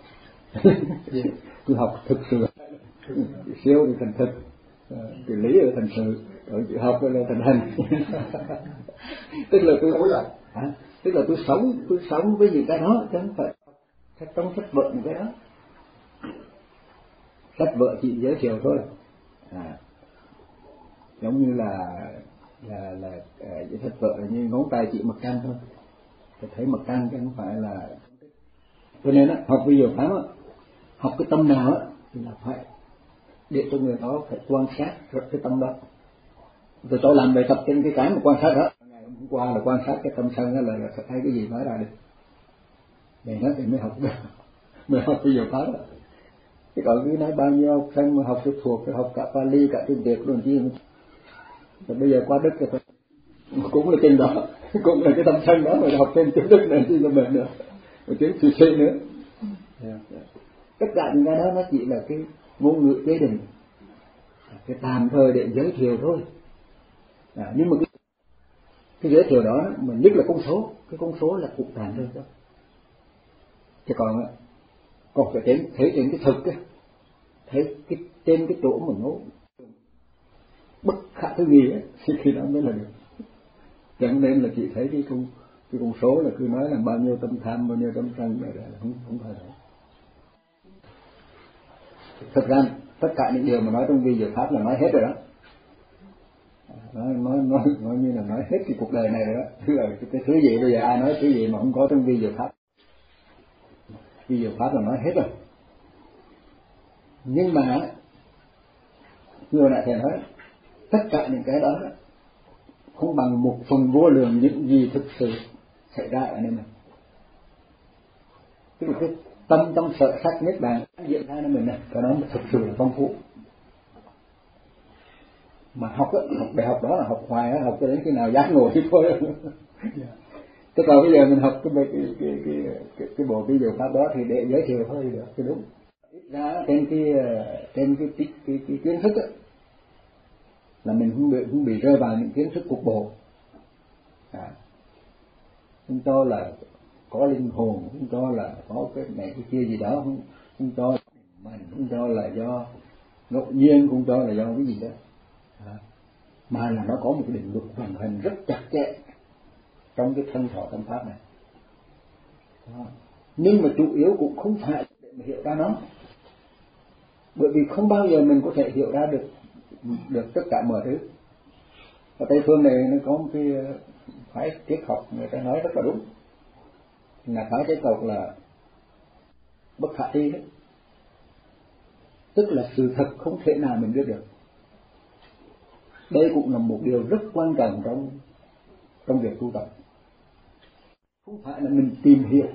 Tôi học thực sự siêu thì thành thực, cái lý là thành sự, rồi chữ học là thành hành. Tức là tôi à, tức là tôi sống tôi sống với những cái đó chứ không phải sách trong sách vợ những cái đó. Sách vợ chỉ giới thiệu thôi, à, giống như là là là uh, sách vợ là như ngón tay chỉ mặt trăng thôi, tôi thấy mặt trăng chứ không phải là. Cho nên á, học vi diệu pháp á, học cái tâm nào á thì là phải để cho người đó phải quan sát cái tâm đó. Rồi tôi làm bài tập trên cái cái mà quan sát đó. Ngày hôm qua là quan sát cái tâm sân đó là, là thấy cái gì nói ra được. Để nói thì mới học được, mới học vi diệu pháp đó. Chứ còn cứ nói bao nhiêu học sinh mà học được thuộc, phải học cả Pali cả tiếng Việt luôn chứ. Rồi bây giờ qua Đức thì phải cũng là trên đó, cũng là cái tâm sân đó mà học thêm tiếng Đức này chứ cho mình nữa, một tiếng suy suy nữa. Yeah. Tất cả những cái đó nó chỉ là cái ngôn ngữ chế định, cái tạm thời để giới thiệu thôi. À, nhưng mà cái, cái giới thiệu đó mà nhất là con số, cái con số là cũng tạm thời thôi. Chứ còn còn phải đến thấy đến cái thực á, thấy cái trên cái chỗ mà nó bất khả tư nghị á, thì khi đó mới là được. Chẳng nên là chỉ thấy cái con cái con số là cứ nói là bao nhiêu tâm tham, bao nhiêu tâm sân này là không không phải đấy. Thực ra tất cả những điều mà nói trong vi diệu pháp là nói hết rồi đó, nói nói nói nói như là nói hết cái cuộc đời này rồi đó. Tức là cái, cái thứ gì bây giờ ai nói thứ gì mà không có trong vi diệu pháp, vi diệu pháp là nói hết rồi. Nhưng mà người nãy thầy nói tất cả những cái đó không bằng một phần vô lượng những gì thực sự xảy ra ở nơi mình. Tức là cái tâm trong sở sắc nhất bạn diễn ra nơi mình này, cái đó thực sự là phong phú. Mà học á, học đại học đó là học hoài á, học cho đến khi nào giác ngộ thì thôi. Tức là bây giờ mình học cái cái cái cái cái, cái bộ vi diệu pháp đó thì để giới thiệu thôi được, cái đúng. Ít ra trên cái trên cái cái cái, cái kiến thức á là mình không bị không bị rơi vào những kiến thức cục bộ. À, chúng cho là có linh hồn, chúng cho là có cái này cái kia gì đó, không không cho mình, không cho là do ngẫu nhiên, không cho là do cái gì đó. À, mà là nó có một cái định luật vận hành rất chặt chẽ trong cái thân thọ tâm pháp này. À, nhưng mà chủ yếu cũng không phải để mà hiểu ra nó, bởi vì không bao giờ mình có thể hiểu ra được được tất cả mọi thứ. Ở Tây phương này nó có một cái phái triết học người ta nói rất là đúng, là phái triết học là bất khả thi đấy, tức là sự thật không thể nào mình biết được. Đây cũng là một điều rất quan trọng trong trong việc tu tập. Không phải là mình tìm hiểu,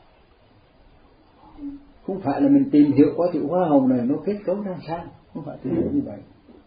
không phải là mình tìm hiểu qua chữ hoa hồng này nó kết cấu ra sao, không phải tìm hiểu như vậy,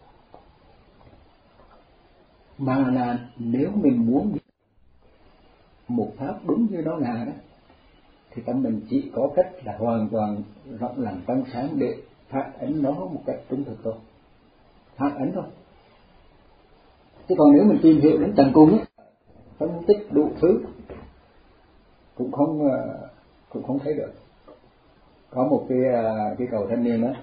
mà là nếu mình muốn một pháp đúng như nó là đó, thì tâm mình chỉ có cách là hoàn toàn rộng lặng trong sáng để phản ánh nó một cách trung thực thôi, phản ánh thôi. Chứ còn nếu mình tìm hiểu đến tận cùng, phân tích đủ thứ cũng không cũng không thấy được. Có một cái cái cậu thanh niên đó,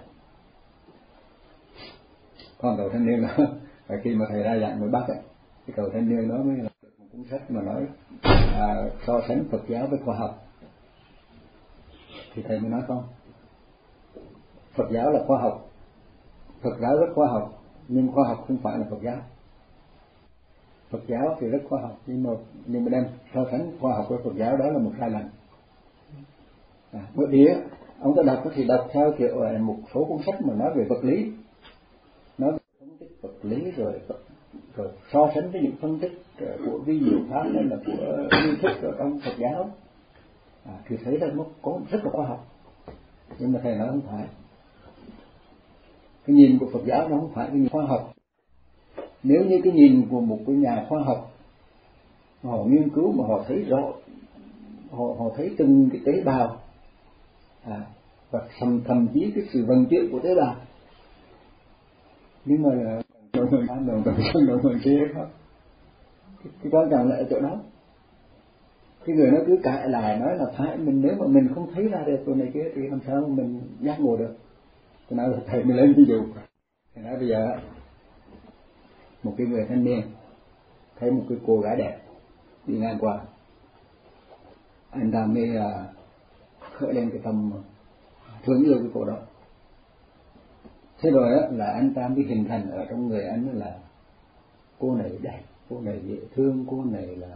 có một cậu thanh niên đó, và khi mà thầy ra dạy mới Bắc ấy, cái cậu thanh niên đó mới là một cuốn sách mà nói à, so sánh Phật giáo với khoa học. Thì thầy mới nói không, Phật giáo là khoa học, Phật giáo rất khoa học, nhưng khoa học không phải là Phật giáo. Phật giáo thì rất khoa học, nhưng mà nhưng mà đem so sánh khoa học với Phật giáo đó là một sai lầm. À, bởi vì ông ta đọc thì đọc theo kiểu là một số cuốn sách mà nói về vật lý, nói về phân tích vật lý rồi rồi so sánh với những phân tích của vi diệu pháp hay là của lý thuyết ở trong Phật giáo, à, thì thấy là nó có rất là khoa học. Nhưng mà thầy nói không phải, cái nhìn của Phật giáo nó không phải cái nhìn khoa học. Nếu như cái nhìn của một cái nhà khoa học, họ nghiên cứu mà họ thấy rõ, họ họ thấy từng cái tế bào, à, và thậm thậm chí cái sự vận chuyển của tế bào, nhưng mà là nội người ăn đồng tổng thân nội người kia không. Cái, cái quan trọng là ở chỗ đó. Cái người nó cứ cãi lại nói là phải mình, nếu mà mình không thấy ra đượcตัวnày kia thì làm sao mình giác ngộ được. Tôi nói là thầy mới lên ví dụ. Thầy nói bây giờ một cái người thanh niên thấy một cái cô gái đẹp đi ngang qua, anh ta mới uh, khởi lên cái tâm thương yêu cái cô đó. Thế rồi đó là anh ta mới hình thành ở trong người anh là cô này đẹp, cô này dễ thương, cô này là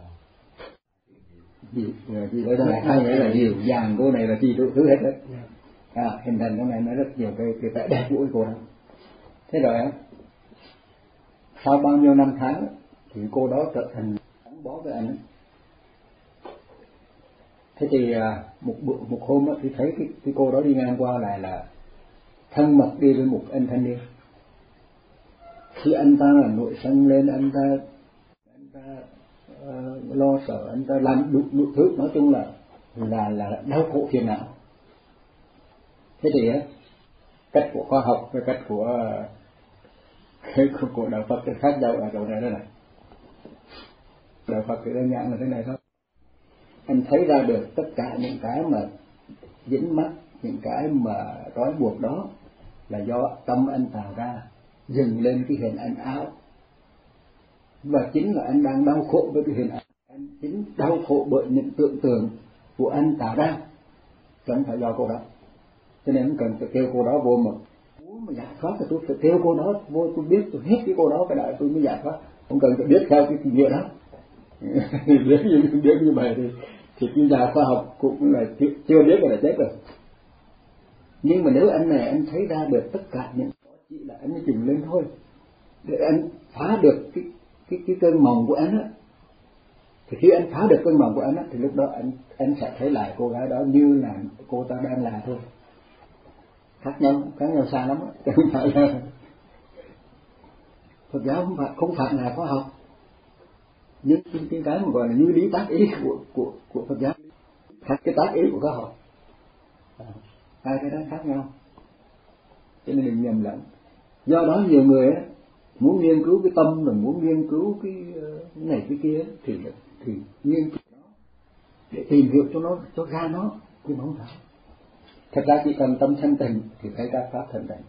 gì gì ở đây hay nghĩa là nhiều dàng, cô này là gì đủ thứ hết đấy. À, hình thành trong này nó rất nhiều cái cái vẻ đẹp của cái cô đó. Thế rồi á, sau bao nhiêu năm tháng thì cô đó trở thành gắn bó với anh. Thế thì một một hôm đó, thì thấy cái, cái cô đó đi ngang qua lại là thân mật đi với một anh thanh niên. Khi anh ta là nổi sân lên, anh ta anh ta uh, lo sợ, anh ta làm đủ, đủ thứ, nói chung là là là đau khổ phiền não. Thế thì á, cách của khoa học với cách của cái của, của đạo Phật thì khác nhau ở chỗ này đó này. Đạo Phật thì đơn giản là thế này thôi. Anh thấy ra được tất cả những cái mà dính mắc, những cái mà trói buộc đó là do tâm anh tạo ra, dừng lên cái hình ảnh ảo. Và chính là anh đang đau khổ với cái hình ảnh. Anh chính đau khổ bởi những tưởng tượng của anh tạo ra, chẳng phải do cô đó. Cho nên không cần phải kêu cô đó vô mà muốn mà giải thoát thì tôi phải kêu cô đó vô, tôi biết tôi hết cái cô đó cái đại tôi mới giải thoát. Không cần phải biết theo cái kinh nghiệm đó. Biết như biết như vậy thì thì cái nhà khoa học cũng là chưa, chưa biết là chết rồi. Nhưng mà nếu anh này anh thấy ra được tất cả những đó, chỉ là anh mới chừng lên thôi, để anh phá được cái cái cái cơn mộng của anh á. Thì khi anh phá được cơn mộng của anh á, thì lúc đó anh anh sẽ thấy lại cô gái đó như là cô ta đang là thôi. Khác nhau, khác nhau xa lắm á, không phải là Phật giáo không phải không phải là khoa học. Nhưng cái cái mà gọi là như lý tác ý của của của Phật giáo khác cái tác ý của khoa học, à, hai cái đó khác nhau, cho nên đừng nhầm lẫn. Do đó nhiều người á, muốn nghiên cứu cái tâm rồi muốn nghiên cứu cái, cái này cái kia thì thì nghiên cứu nó để tìm hiểu cho nó cho ra nó, nhưng mà không phải. Thật ra chỉ cần tâm thanh tịnh thì thấy các pháp thanh tịnh.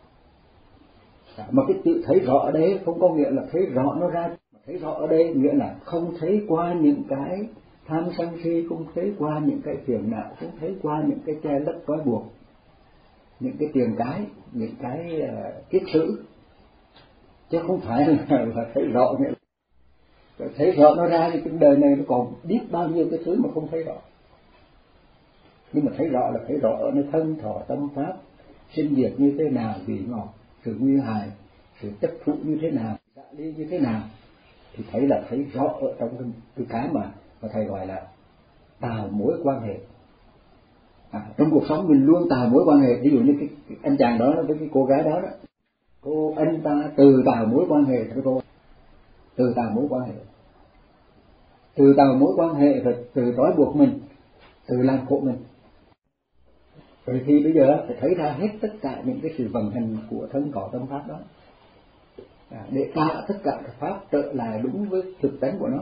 Mà cái tự thấy rõ ở đây không có nghĩa là thấy rõ nó ra. Thấy rõ ở đây nghĩa là không thấy qua những cái tham sân si, không thấy qua những cái phiền não, không thấy qua những cái che lấp trói buộc, những cái tiền cái, những cái uh, kiết sử, chứ không phải là, là thấy rõ nghĩa là thấy rõ nó ra thì cái đời này nó còn biết bao nhiêu cái thứ mà không thấy rõ. Nhưng mà thấy rõ là thấy rõ ở nơi thân thọ tâm pháp sinh diệt như thế nào, vị ngọt, sự nguy hại, sự chấp thụ như thế nào, dạ ly như thế nào, thì thấy là thấy rõ ở trong cái, cái cái mà mà thầy gọi là tạo mối quan hệ. À, trong cuộc sống mình luôn tạo mối quan hệ. Ví dụ như cái, cái anh chàng đó với cái cô gái đó đó, cô anh ta từ tạo mối quan hệ với cô, từ tạo mối quan hệ, từ tạo mối quan hệ rồi từ trói buộc mình, từ làm khổ mình. Rồi khi bây giờ phải thấy ra hết tất cả những cái sự vận hành của thân cỏ tâm pháp đó, à, để tạo tất cả các pháp trở lại đúng với thực tánh của nó,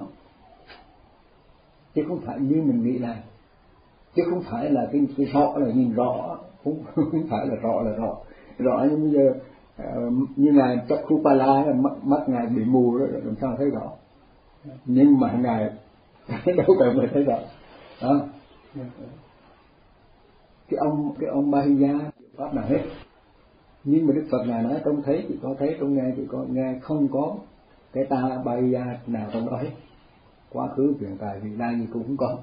chứ không phải như mình nghĩ là, chứ không phải là cái, cái rõ là nhìn rõ không, không phải là rõ là rõ rõ như bây giờ uh, như ngài Chakupala mắt, mắt ngài bị mù đó làm sao thấy rõ, nhưng mà ngài đâu cần phải thấy rõ đó. Cái ông cái ông Bahiya pháp nào hết, nhưng mà Đức Phật ngài nói trong thấy chỉ có thấy, trong nghe chỉ có nghe, không có cái ta Bahiya nào trong đó hết, quá khứ hiện tại vị lai gì cũng không có.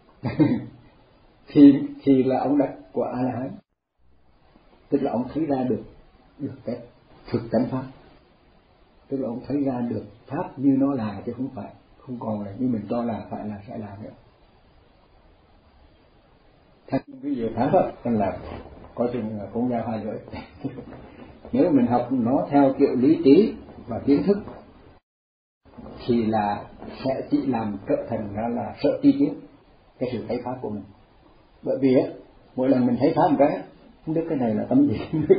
thì thì là ông đắc của A La Hán, tức là ông thấy ra được được cái thực tánh pháp, tức là ông thấy ra được pháp như nó là, chứ không phải không còn là như mình cho là phải là sẽ làm nữa. Thật cái giờ pháp á là có chừng là cũng ra hai lưỡi. Nếu mình học nó theo kiểu lý trí và kiến thức thì là sẽ chỉ làm trở thành ra là sợ tri kiến cái sự thấy pháp của mình. Bởi vì á mỗi lần mình thấy pháp một cái không biết cái này là tấm gì.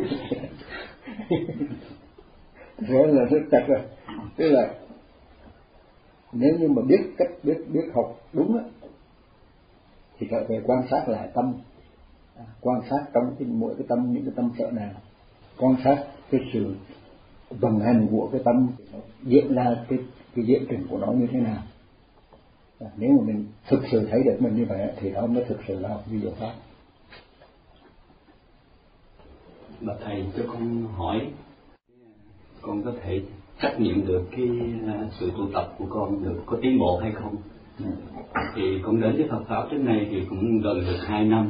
Thế là rất chặt rồi. Tức là nếu như mà biết cách biết biết học đúng á thì trở về quan sát lại tâm, quan sát trong cái mỗi cái tâm, những cái tâm sợ nào, quan sát cái sự vận hành của cái tâm diễn ra cái cái diễn trình của nó như thế nào. À, nếu mà mình thực sự thấy được mình như vậy thì đó mới thực sự là học vi diệu pháp. Bà thầy cho con hỏi, con có thể trách nhiệm được cái sự tu tập của con được có tiến bộ hay không? Ừ. Thì con đến với Phật pháp trước nay thì cũng gần được hai năm.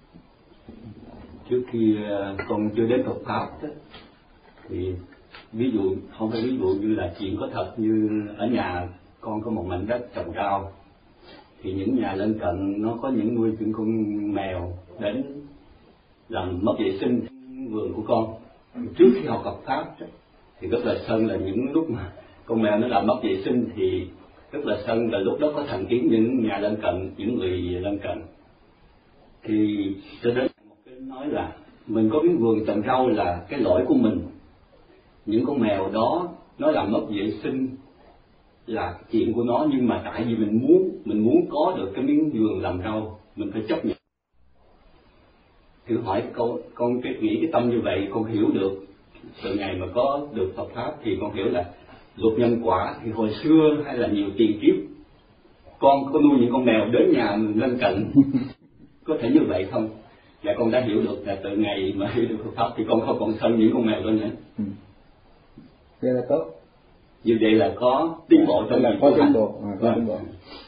Trước khi con chưa đến Phật pháp đó, thì ví dụ không phải ví dụ như là chuyện có thật, như ở nhà con có một mảnh đất trồng rau, thì những nhà lân cận nó có những nuôi những con mèo đến làm mất vệ sinh vườn của con. Trước khi học Phật pháp thì rất là sân, là những lúc mà con mèo nó làm mất vệ sinh thì rất là sân, là lúc đó có thành kiến những nhà lân cận, những người lân cận. Thì cho đến một cái nói là mình có miếng vườn trồng rau là cái lỗi của mình, những con mèo đó nó làm mất vệ sinh là chuyện của nó, nhưng mà tại vì mình muốn mình muốn có được cái miếng vườn làm rau, mình phải chấp nhận. Thử hỏi con con cái nghĩ cái tâm như vậy, con hiểu được từ ngày mà có được Phật pháp thì con hiểu là luật nhân quả. Thì hồi xưa hay là nhiều tiền kiếp con có nuôi những con mèo đến nhà mình lân cận có thể như vậy không? Dạ con đã hiểu được là từ ngày mà hiểu được Phật pháp thì con không còn sân những con mèo đó nữa. Ừ. Vậy là tốt. Như vậy là có tiến bộ trong là việc có tu tiến hành. bộ, à, có tiến bộ.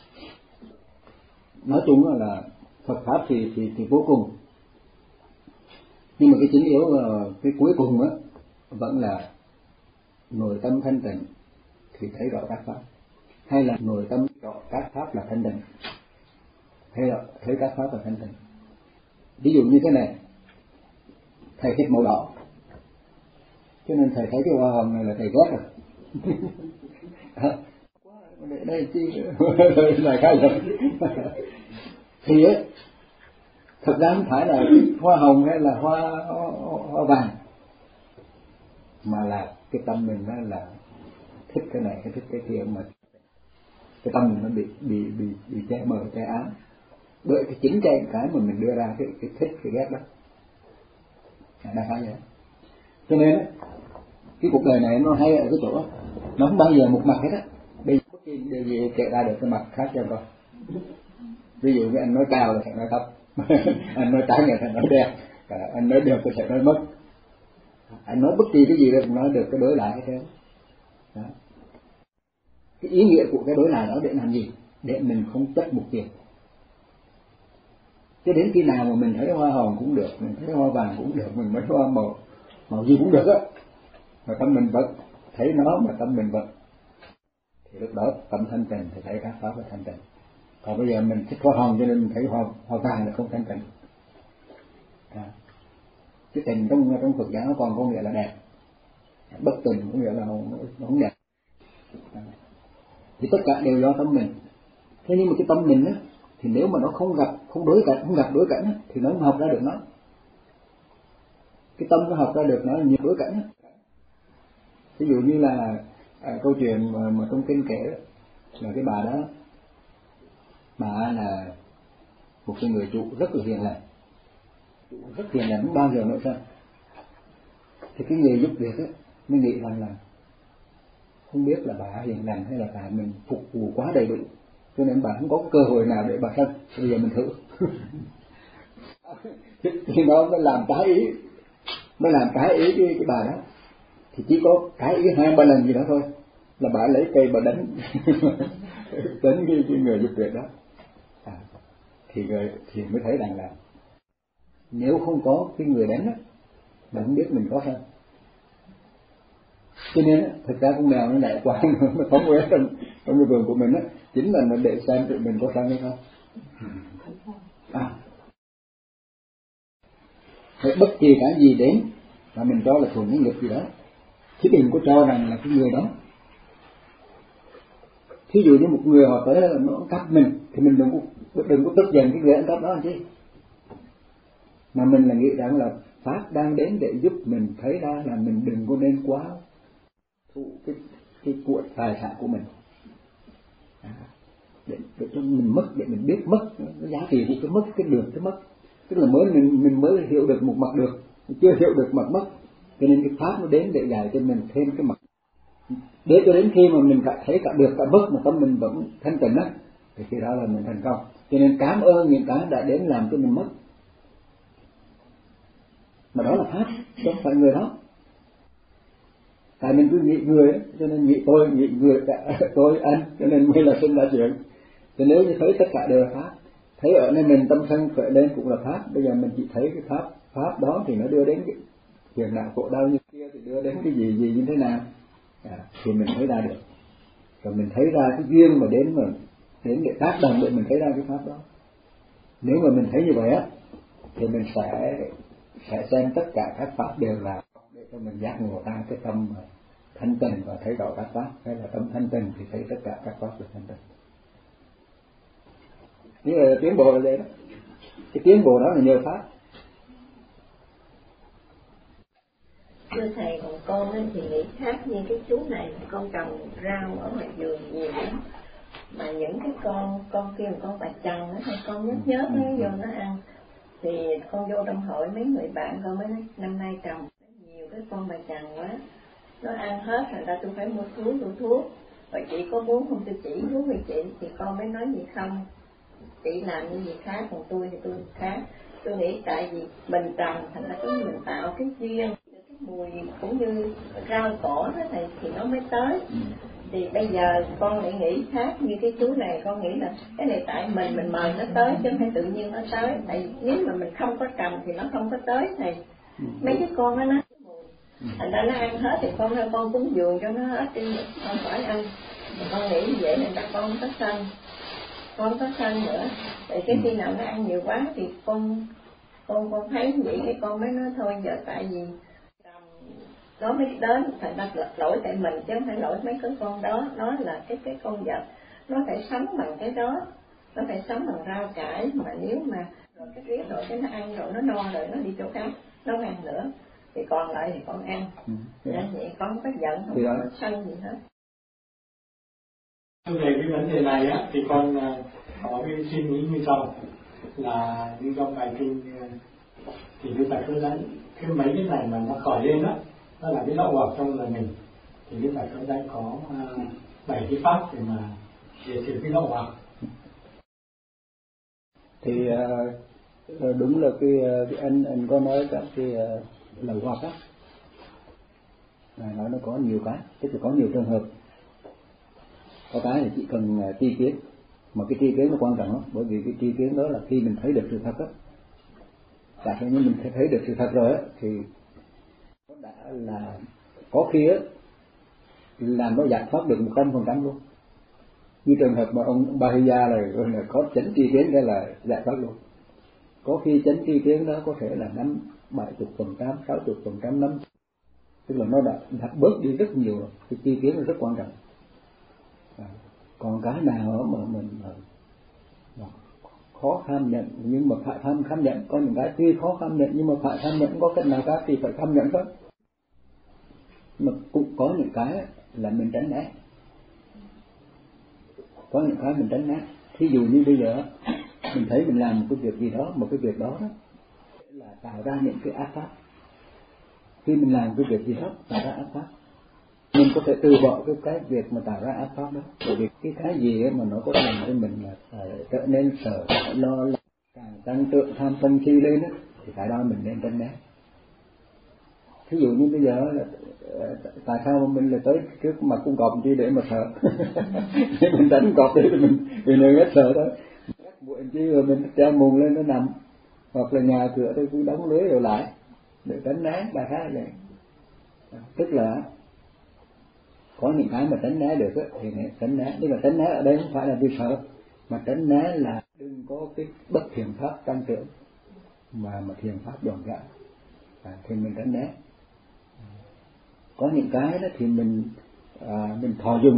Nói chung là Phật pháp thì thì thì vô cùng, nhưng mà cái chính yếu là cái cuối cùng á vẫn là nội tâm thanh tịnh thì thấy rõ các pháp, hay là nội tâm rõ các pháp là thanh tịnh, hay là thấy các pháp là thanh tịnh. Ví dụ như thế này, thầy thích màu đỏ cho nên thầy thấy cái hoa hồng này là thầy ghét rồi. Để đây chi là cái gì? Thì á thật ra không phải là hoa hồng hay là hoa, hoa, hoa vàng, mà là cái tâm mình nó là thích cái này hay thích cái kia, mà cái tâm mình nó bị bị bị bị che mờ che ám bởi cái chính cái cái mà mình đưa ra cái cái thích cái ghét đó. Đại khái vậy. Cho nên cái cuộc đời này nó hay ở cái chỗ nó không bao giờ một mặt hết á. Bây giờ bất kỳ điều gì kể ra được cái mặt khác cho con. Ví dụ như anh nói cao là phải nói thấp, anh nói trắng là phải nói đen, anh nói được thì phải nói mất, anh nói bất kỳ cái gì cũng nói được cái đối lại hết trơn. Đó. Cái ý nghĩa của cái đối lại đó để làm gì? Để mình không chấp mục tiền. Cho đến khi nào mà mình thấy hoa hồng cũng được, mình thấy hoa vàng cũng được, mình thấy hoa màu màu gì cũng được á, mà tâm mình vẫn thấy nó, mà tâm mình vẫn, thì lúc đó tâm thanh tịnh thì thấy các pháp là thanh tịnh. Còn bây giờ mình thích hoa hồng cho nên mình thấy hoa hoa vàng là không thanh tịnh. À. Cái tình trong trong Phật giáo nó còn có nghĩa là đẹp, bất tình có nghĩa là nó không đẹp. À. Thì tất cả đều do tâm mình. Thế nhưng mà cái tâm mình á, thì nếu mà nó không gặp không đối cảnh không gặp đối cảnh á, thì nó không học ra được nó. Cái tâm nó học ra được nó là nhiều đối cảnh á. Ví dụ như là à, câu chuyện mà, mà trong kinh kể đó, là cái bà đó, bà là một cái người chủ rất là hiền lành, rất hiền lành, không bao giờ nổi sân. Thì cái người giúp việc ấy mới nghĩ rằng là không biết là bà hiền lành hay là bà mình phục vụ quá đầy đủ, cho nên bà không có cơ hội nào để bà sân. Bây giờ mình thử. Thì nó mới làm trái ý, mới làm trái ý cái, cái bà đó. Thì chỉ có cái ý hai ba lần gì đó thôi là bà lấy cây bà đánh đánh cái, cái người giúp việc đó. À, thì thì mới thấy rằng là nếu không có cái người đánh á, mình không biết mình có sân. Cho nên á, thực ra con mèo nó lại quá nó phóng quét trong trong cái vườn của mình á, chính là nó để xem tụi mình có sân hay không. À, phải bất kỳ cái gì đến mà mình cho là thuận cái nghiệp gì đó, chứ đừng có cho rằng là cái người đó. Thí dụ như một người họ tới là nó cắp mình thì mình đừng có đừng có tức giận cái người ăn cắp đó làm chi, mà mình là nghĩ rằng là pháp đang đến để giúp mình thấy ra là mình đừng có nên quá thụ cái cái của tài sản của mình, à, để, để cho mình mất, để mình biết mất cái giá trị của cái mất, cái được cái mất, tức là mới mình mình mới hiểu được một mặt được, chưa hiểu được mặt mất, cho nên cái pháp nó đến để dạy cho mình thêm cái mặt, để cho đến khi mà mình thấy cả được cả mất mà tâm mình vẫn thanh tịnh á, thì khi đó là mình thành công. Cho nên cảm ơn những cái đã đến làm cho mình mất, mà đó là pháp, chứ không phải người đó. Tại mình cứ nghĩ người ấy, cho nên nghĩ tôi, nghĩ người tôi anh, cho nên mới là sinh ra chuyện. Cho nếu như thấy tất cả đều là pháp, thấy ở nơi mình tâm sân khởi lên cũng là pháp. Bây giờ mình chỉ thấy cái pháp pháp đó thì nó đưa đến cái phiền não khổ đau như kia, thì đưa đến cái gì gì như thế nào, à, thì mình thấy ra được. Rồi mình thấy ra cái duyên mà đến mà đến để tác động để mình thấy ra cái pháp đó. Nếu mà mình thấy như vậy á, thì mình sẽ sẽ xem tất cả các pháp đều là để cho mình giác ngộ ra cái tâm thanh tịnh và thấy rõ các pháp, hay là tâm thanh tịnh thì thấy tất cả các pháp được thanh tịnh. Như là tiến bộ là vậy đó. Cái tiến bộ đó là nhờ pháp. Thưa thầy, còn con ấy thì nghĩ khác như cái chú này, con trồng rau ở ngoài vườn nhiều lắm, mà những cái con con kia con bà chằn á, con nhớt nhớt nó vô nó ăn, thì con vô trong hội mấy người bạn con mới nói năm nay trồng nhiều cái con bà chằn quá, nó ăn hết rồi ra tôi phải mua thuốc mua thuốc, rồi chị có muốn không tôi chỉ thuốc với chị, thì con mới nói gì không, chị làm như gì khác, còn tôi thì tôi khác. Tôi nghĩ tại vì mình trồng thành ra cái mình tạo cái duyên, cái mùi cũng như rau cỏ đó thầy, thì nó mới tới. Thì bây giờ con lại nghĩ khác như cái chú này, con nghĩ là cái này tại mình mình mời nó tới chứ không phải tự nhiên nó tới. Tại nếu mà mình không có trồng thì nó không có tới thầy. Mấy cái con đó nó thành ra nó ăn hết thì con ơi con cúng dường cho nó hết đi, không phải ăn. Mà con nghĩ như vậy là con có sân, con có sân nữa. Tại cái khi nào nó ăn nhiều quá thì con con con thấy vậy cái con mới nói thôi giờ tại vì nó mới đến, thành ra lỗi tại mình chứ không phải lỗi mấy cái con đó. Nó là cái cái con vật nó phải sống bằng cái đó, nó phải sống bằng rau cải, mà nếu mà rồi cái riết rồi cái nó ăn rồi nó no rồi nó đi chỗ khác nó ăn nữa, thì còn lại thì con ăn. Nên vậy con không có giận, không có sân gì hết. Về cái vấn đề này á thì con có cái suy nghĩ như sau, là như trong bài kinh thì cái bài cơ dẫn cái mấy cái này mà nó khởi lên đó, nó là cái lậu hoặc trong người mình, thì cái bài cơ dẫn có bảy uh, cái pháp để mà để trừ cái lậu hoặc. Thì uh, đúng là cái, cái anh anh có nói các cái uh, lậu hoặc á, nói nó có nhiều cái, tức là có nhiều trường hợp. Có cái là chỉ cần uh, tri kiến, mà cái tri kiến nó quan trọng lắm, bởi vì cái tri kiến đó là khi mình thấy được sự thật á. Tại khi mình thấy được sự thật rồi á thì nó đã là có khi á làm nó giải thoát được một trăm phần trăm luôn. Như trường hợp mà ông Bahiya là, là có chánh tri kiến đó là giải thoát luôn. Có khi chánh tri kiến đó có thể là năm bảy chục phần trăm, sáu chục phần trăm, năm, tức là nó đã, đã bớt đi rất nhiều rồi. Cái tri kiến là rất quan trọng. À, còn cái nào mà mình mà khó kham nhận, nhưng mà phải tham kham nhận, có những cái tuy khó kham nhận nhưng mà phải kham nhận, có cách nào khác thì phải kham nhận thôi. Mà cũng có những cái là mình tránh né, có những cái mình tránh né. Thí dụ như bây giờ mình thấy mình làm một cái việc gì đó, một cái việc đó, đó là tạo ra những cái ác pháp. Khi mình làm cái việc gì đó tạo ra ác pháp, mình có thể từ bỏ cái cái việc mà tạo ra ác pháp đó. Bởi vì cái cái gì ấy mà nó có làm cho mình là uh, trở nên sợ lo lắng, càng tăng tượng tham sân si lên á, thì cái đó mình nên tránh né. Ví dụ như bây giờ là tại sao mà mình lại tới trước mặt con cọp chi để mà sợ? Nếu mình đánh cọp đi thì mình vì nơi hết sợ đó. Bụi chi rồi mình treo mùng lên nó nằm, hoặc là nhà cửa tôi cứ đóng lưới rồi lại để tránh né, đại khái là vậy. Tức là có những cái mà tránh né được thì tránh né, nhưng mà tránh né ở đây không phải là vì sợ, mà tránh né là đừng có cái bất thiện pháp tăng trưởng mà mà thiện pháp dọn dã, à, thì mình tránh né. Có những cái đó thì mình à, mình thọ dụng,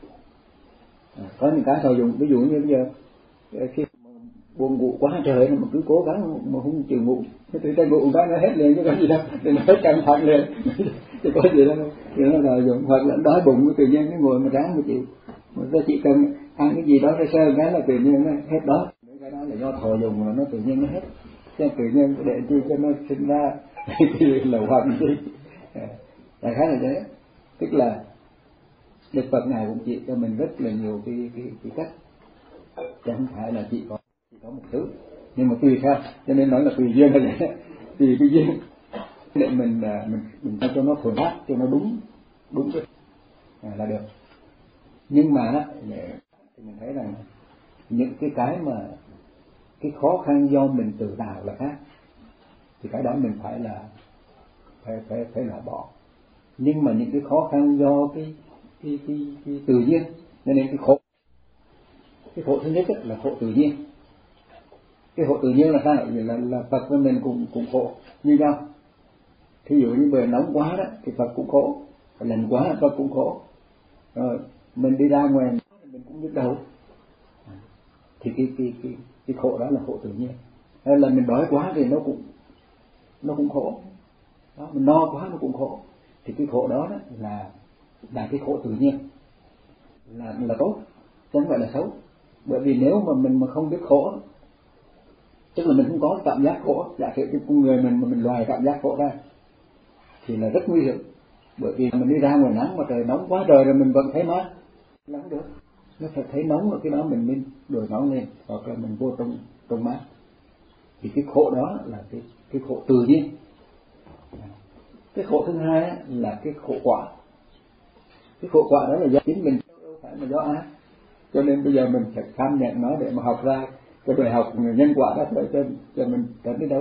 à, có những cái thọ dụng, ví dụ như bây giờ khi buồn ngủ quá trời mà cứ cố gắng mà không chịu ngủ, cái tự nhiên ngủ cái nó hết liền, chứ có gì đâu, thì nó hết căng thẳng lên, thì có gì đâu, thì nó thọ dụng. Hoặc là đói bụng tự nhiên nó ngồi mà ráng mà chịu, mà ta chỉ cần ăn cái gì đó để sơ cái là tự nhiên nó hết đó. Cái đó là do thọ dụng mà nó tự nhiên nó hết, chứ tự nhiên để chi cho nó sinh ra cái lậu hoặc gì. Đại khái là thế. Tức là Đức Phật Ngài cũng chỉ cho mình rất là nhiều cái cái, cái cách, chứ không phải là chỉ có chỉ có một thứ, nhưng mà tùy theo, cho nên nói là tùy duyên là vậy, tùy cái duyên để mình mình mình cho nó phù hợp, cho nó đúng đúng cái à, là được. Nhưng mà thì mình thấy rằng những cái cái mà cái khó khăn do mình tự tạo là khác, thì cái đó mình phải là phải phải phải loại bỏ. Nhưng mà những cái khó khăn do cái cái cái, cái tự nhiên, nên nên cái khổ, cái khổ thứ nhất là khổ tự nhiên. Cái khổ tự nhiên là sao? Là là Phật với mình cùng cùng khổ như nhau. Thí dụ như bề nóng quá đó thì Phật cũng khổ, lạnh quá Phật cũng khổ. Rồi mình đi ra ngoài mình cũng nhức đầu, thì cái cái cái cái khổ đó là khổ tự nhiên. Hay là mình đói quá thì nó cũng nó cũng khổ. Đó, mình no quá nó cũng khổ. Thì cái khổ đó, đó là là cái khổ tự nhiên, là là tốt, chứ không phải là xấu. Bởi vì nếu mà mình mà không biết khổ, tức là mình không có cảm giác khổ, giả sử cái con người mình mà mình loài cảm giác khổ ra thì là rất nguy hiểm. Bởi vì mình đi ra ngoài nắng mà trời nóng quá trời rồi mình vẫn thấy mát, là không được. Nó phải thấy nóng ở cái đó mình nên đổi nóng lên, hoặc là mình vô trong trong mát. Thì cái khổ đó là cái cái khổ tự nhiên. Cái khổ thứ hai là cái khổ quả. Cái khổ quả đó là do chính mình, đâu phải là do ai. Cho nên bây giờ mình phải tham nhận nó để mà học ra cái bài học nhân quả đó thôi, cho, cho mình đến đến đâu.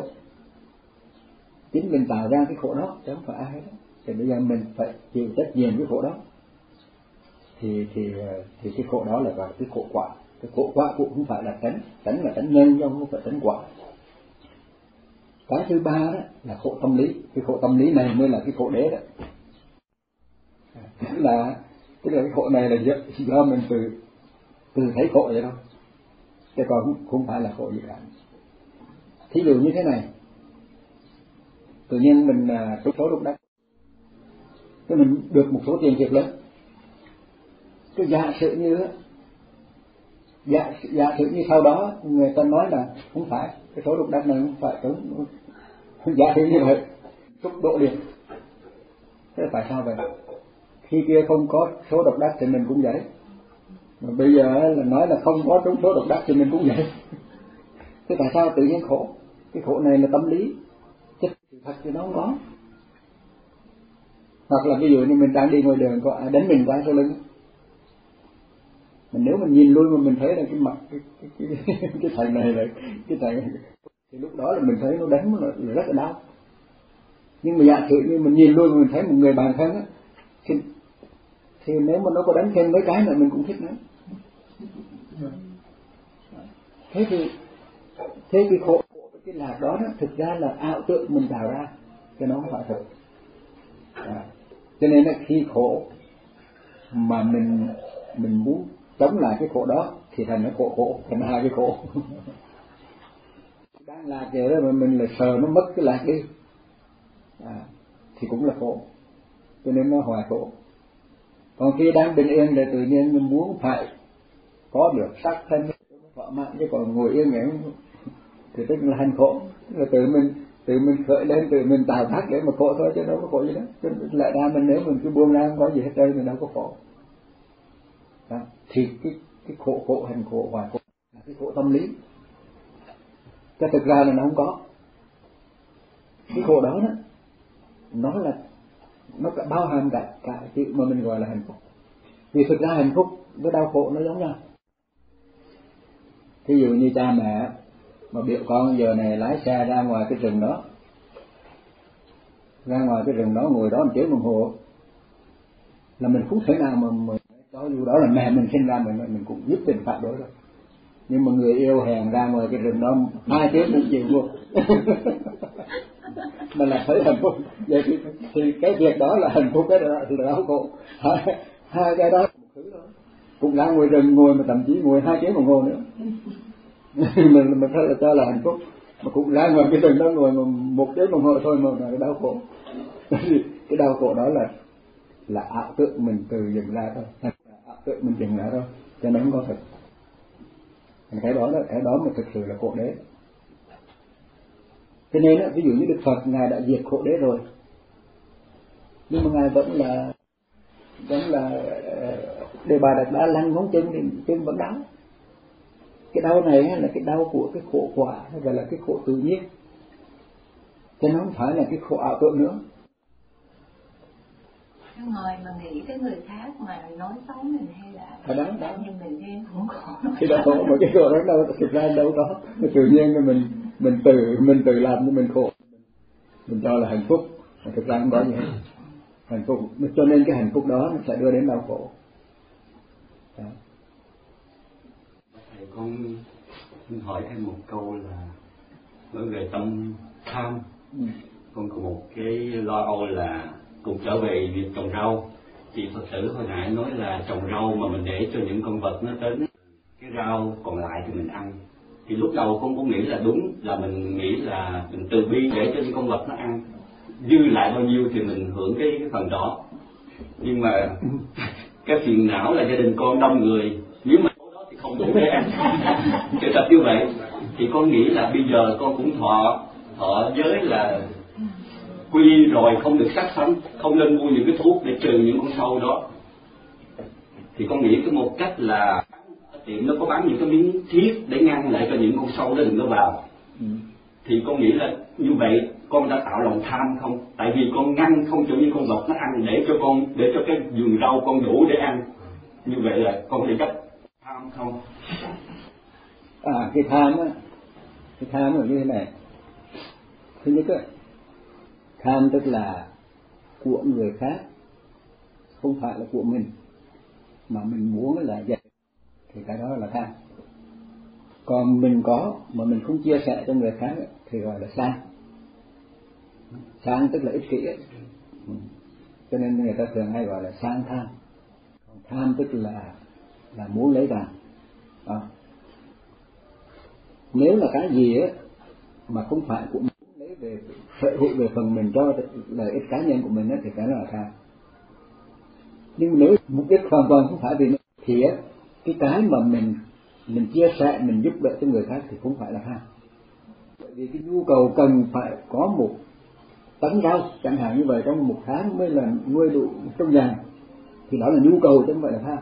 Chính mình tạo ra cái khổ đó, chứ không phải ai hết. Thì bây giờ mình phải chịu trách nhiệm cái khổ đó. Thì thì thì cái khổ đó là gọi là cái khổ quả. Cái khổ quả cũng không phải là tránh, tránh là tránh nhân, chứ không phải tránh quả. Cái thứ ba đó là khổ tâm lý. Cái khổ tâm lý này mới là cái khổ đế đó. Tức là tức là cái khổ này là do, do mình từ từ thấy khổ vậy đâu, chứ còn không, không phải là khổ gì cả. Thí dụ như thế này, tự nhiên mình trúng số lúc đất, cái mình được một số tiền thiệt lớn. Cái giả sử như giả, giả sử như sau đó người ta nói là không phải, cái số độc đắc này không phải trúng, giả sử như vậy xúc độ liền. Thế tại sao vậy? Khi kia không có số độc đắc thì mình cũng vậy, mà bây giờ là nói là không có trúng số độc đắc thì mình cũng vậy. Thế tại sao tự nhiên khổ? Cái khổ này là tâm lý, chứ thật thì nó không có. Hoặc là ví dụ như mình đang đi ngoài đường có ai đánh mình qua sau lưng, mình nếu mình nhìn lui mà mình thấy là cái mặt cái cái cái, cái thằng này là cái thằng này, thì lúc đó là mình thấy nó đánh nó là rất là đau. Nhưng mà giả sử như mình nhìn lui mà mình thấy một người bạn thân á, thì, thì nếu mà nó có đánh thêm mấy cái nữa mình cũng thích nữa. Thế thì thế cái khổ cái lạc đó, đó thực ra là ảo tượng mình tạo ra, chứ nó không phải thật. À, cho nên là khi khổ mà mình mình muốn chống lại cái khổ đó thì thành nó khổ khổ, thành hai cái khổ. Đang lạc vậy đó mà mình lại sờ nó mất cái lạc đi, à, thì cũng là khổ, cho nên nó hoài khổ. Còn khi đang bình yên thì tự nhiên mình muốn phải có được sắc thân thỏa mãn, chứ còn ngồi yên vậy thì tức là hành khổ. Rồi tự mình tự mình khởi lên, tự mình tạo tác để mà khổ thôi, chứ đâu có khổ gì đó. Chứ lại ra mình nếu mình cứ buông ra không có gì hết trơn thì đâu có khổ. Đó. Thì cái cái khổ khổ hành khổ hoài khổ là cái khổ tâm lý. Chứ thực ra là nó không có. Cái khổ đó đó, nó là nó cả bao hàm cả cả chữ mà mình gọi là hạnh phúc. Vì thực ra hạnh phúc với đau khổ nó giống nhau. Thí dụ như cha mẹ mà biểu con giờ này lái xe ra ngoài cái rừng đó, ra ngoài cái rừng đó ngồi đó một tiếng đồng hồ, là mình không thể nào mà mình cho dù đó là mẹ mình sinh ra mình mình cũng nhất định phản đối rồi. Nhưng mà người yêu hẹn ra ngoài cái rừng đó hai tiếng cũng chịu luôn. Mình là thấy hạnh phúc. Vậy thì, thì cái việc đó là hạnh phúc, cái đó là đau khổ. Hai, hai cái đó một thứ đó. Cũng ra ngoài rừng ngồi mà thậm chí ngồi hai tiếng đồng hồ nữa. mình mình thấy là cho là hạnh phúc, mà cũng ra ngoài cái rừng đó ngồi mà một tiếng đồng hồ thôi mà là cái đau khổ. Cái đau khổ đó là là ảo tưởng mình từ dựng ra thôi, ảo tưởng mình dựng ra thôi, cho nên không có thật. Cái đó đó, cái đó mà thực sự là khổ đế. Cho nên đó, ví dụ như Đức Phật ngài đã diệt khổ đế rồi, nhưng mà ngài vẫn là vẫn là Đề Bà Đạt Đa lăn ngón chân thì chân vẫn đau. Cái đau này là cái đau của cái khổ quả, hay gọi là cái khổ tự nhiên, chứ nó không phải là cái khổ ảo tưởng nữa. Cái ngồi mà nghĩ cái người khác mà nói xấu mình hay là à đó, đó. nhưng mình riêng cũng khổ. Cái đó mà cái khổ đó đâu, thực ra đâu có. Tự nhiên là mình mình tự mình tự làm cho mình khổ, mình cho là hạnh phúc, mà thực ra không có gì hết. Hạnh phúc, cho nên cái hạnh phúc đó nó sẽ đưa đến đau khổ. Đó. Thầy con xin hỏi em một câu là nói về tâm tham. Ừ. Con có một cái lo âu là cùng trở về việc trồng rau. Chị Phật tử hồi nãy nói là trồng rau mà mình để cho những con vật nó đến, cái rau còn lại thì mình ăn. Thì lúc đầu con cũng nghĩ là đúng, là mình nghĩ là mình từ bi để cho những con vật nó ăn, dư lại bao nhiêu thì mình hưởng cái, cái phần đó. Nhưng mà cái phiền não là gia đình con đông người, nếu mà số đó thì không đủ để ăn. Thì thật như vậy thì con nghĩ là bây giờ con cũng thọ thọ giới là quy rồi, không được sát sanh, không nên mua những cái thuốc để trừ những con sâu đó. Thì con nghĩ cái một cách là tiệm nó có bán những cái miếng thiết để ngăn lại cho những con sâu đó đừng có vào. Ừ. Thì con nghĩ là như vậy con đã tạo lòng tham không? Tại vì con ngăn không cho những con vật nó ăn để cho con, để cho cái vườn rau con đủ để ăn. Như vậy là con có thể chấp tham không? À, cái tham á, cái tham là như thế này. Thứ nhất á, tham tức là của người khác, không phải là của mình, mà mình muốn là vậy, thì cái đó là tham. Còn mình có mà mình không chia sẻ cho người khác thì gọi là sang. Sang tức là ích kỷ ấy. Cho nên người ta thường hay gọi là sang tham. Còn tham tức là là muốn lấy vào. À. Nếu là cái gì ấy, mà không phải của mình, lấy về sở hữu về phần mình cho lợi ích cá nhân của mình ấy, thì cái đó là tham. Nhưng nếu mục đích hoàn toàn không phải vì nó, thì ấy, cái cái mà mình mình chia sẻ, mình giúp đỡ cho người khác thì không phải là tham. Bởi vì cái nhu cầu cần phải có một tấn rau chẳng hạn như vậy trong một tháng mới là nuôi đủ trong nhà, thì đó là nhu cầu chứ không phải là tham.